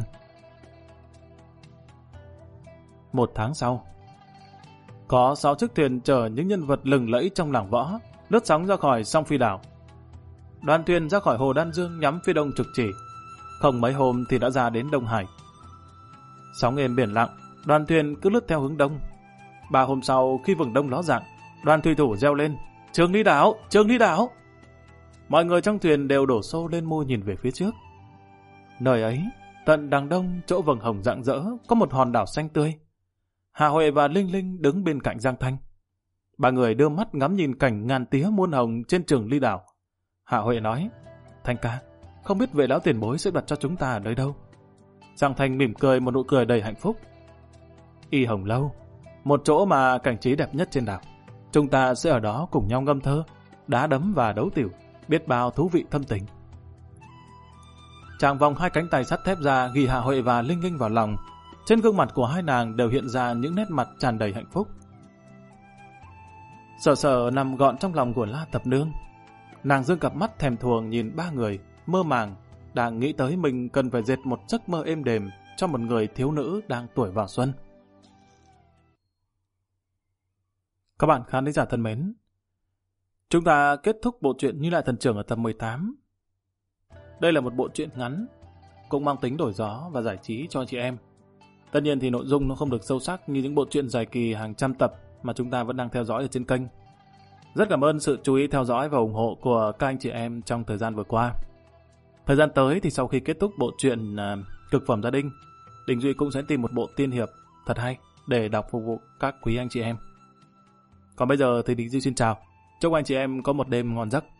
Một tháng sau, có sáu chiếc thuyền chở những nhân vật lừng lẫy trong làng võ lướt sóng ra khỏi Song Phi Đảo. Đoàn thuyền ra khỏi hồ Đan Dương nhắm phía đông trực chỉ. Không mấy hôm thì đã ra đến Đông Hải. Sóng êm biển lặng, đoàn thuyền cứ lướt theo hướng đông. Ba hôm sau, khi vầng đông ló dạng, đoàn thủy thủ reo lên: "Trường Ly Đảo, Trường Ly Đảo!" Mọi người trong thuyền đều đổ xô lên môi nhìn về phía trước. Nơi ấy, tận đằng đông chỗ vầng hồng rạng rỡ, có một hòn đảo xanh tươi. Hạ Huệ và Linh Linh đứng bên cạnh Giang Thanh. Ba người đưa mắt ngắm nhìn cảnh ngàn tía muôn hồng trên Trường Ly Đảo. Hạ Huệ nói: "Thanh ca, không biết Vệ lão tiền bối sẽ đặt cho chúng ta ở nơi đâu?" Giang Thanh mỉm cười một nụ cười đầy hạnh phúc: "Y Hồng Lâu, một chỗ mà cảnh trí đẹp nhất trên đảo. Chúng ta sẽ ở đó cùng nhau ngâm thơ, đá đấm và đấu tiểu, biết bao thú vị thâm tình." Chàng vòng hai cánh tay sắt thép ra ghi Hạ Huệ và Linh Linh vào lòng. Trên gương mặt của hai nàng đều hiện ra những nét mặt tràn đầy hạnh phúc. Sở Sở nằm gọn trong lòng của La Tập Nương. Nàng dương cặp mắt thèm thuồng nhìn ba người, mơ màng, đang nghĩ tới mình cần phải dệt một giấc mơ êm đềm cho một người thiếu nữ đang tuổi vào xuân. Các bạn khán thính giả thân mến, chúng ta kết thúc bộ truyện Như Lại Thần Trưởng ở tập mười tám. Đây là một bộ truyện ngắn, cũng mang tính đổi gió và giải trí cho chị em. Tất nhiên thì nội dung nó không được sâu sắc như những bộ truyện dài kỳ hàng trăm tập mà chúng ta vẫn đang theo dõi ở trên kênh. Rất cảm ơn sự chú ý theo dõi và ủng hộ của các anh chị em trong thời gian vừa qua. Thời gian tới thì sau khi kết thúc bộ truyện uh, Cực Phẩm Gia Đình, Đình Duy cũng sẽ tìm một bộ tiên hiệp thật hay để đọc phục vụ các quý anh chị em. Còn bây giờ thì Đình Duy xin chào. Chúc anh chị em có một đêm ngon giấc.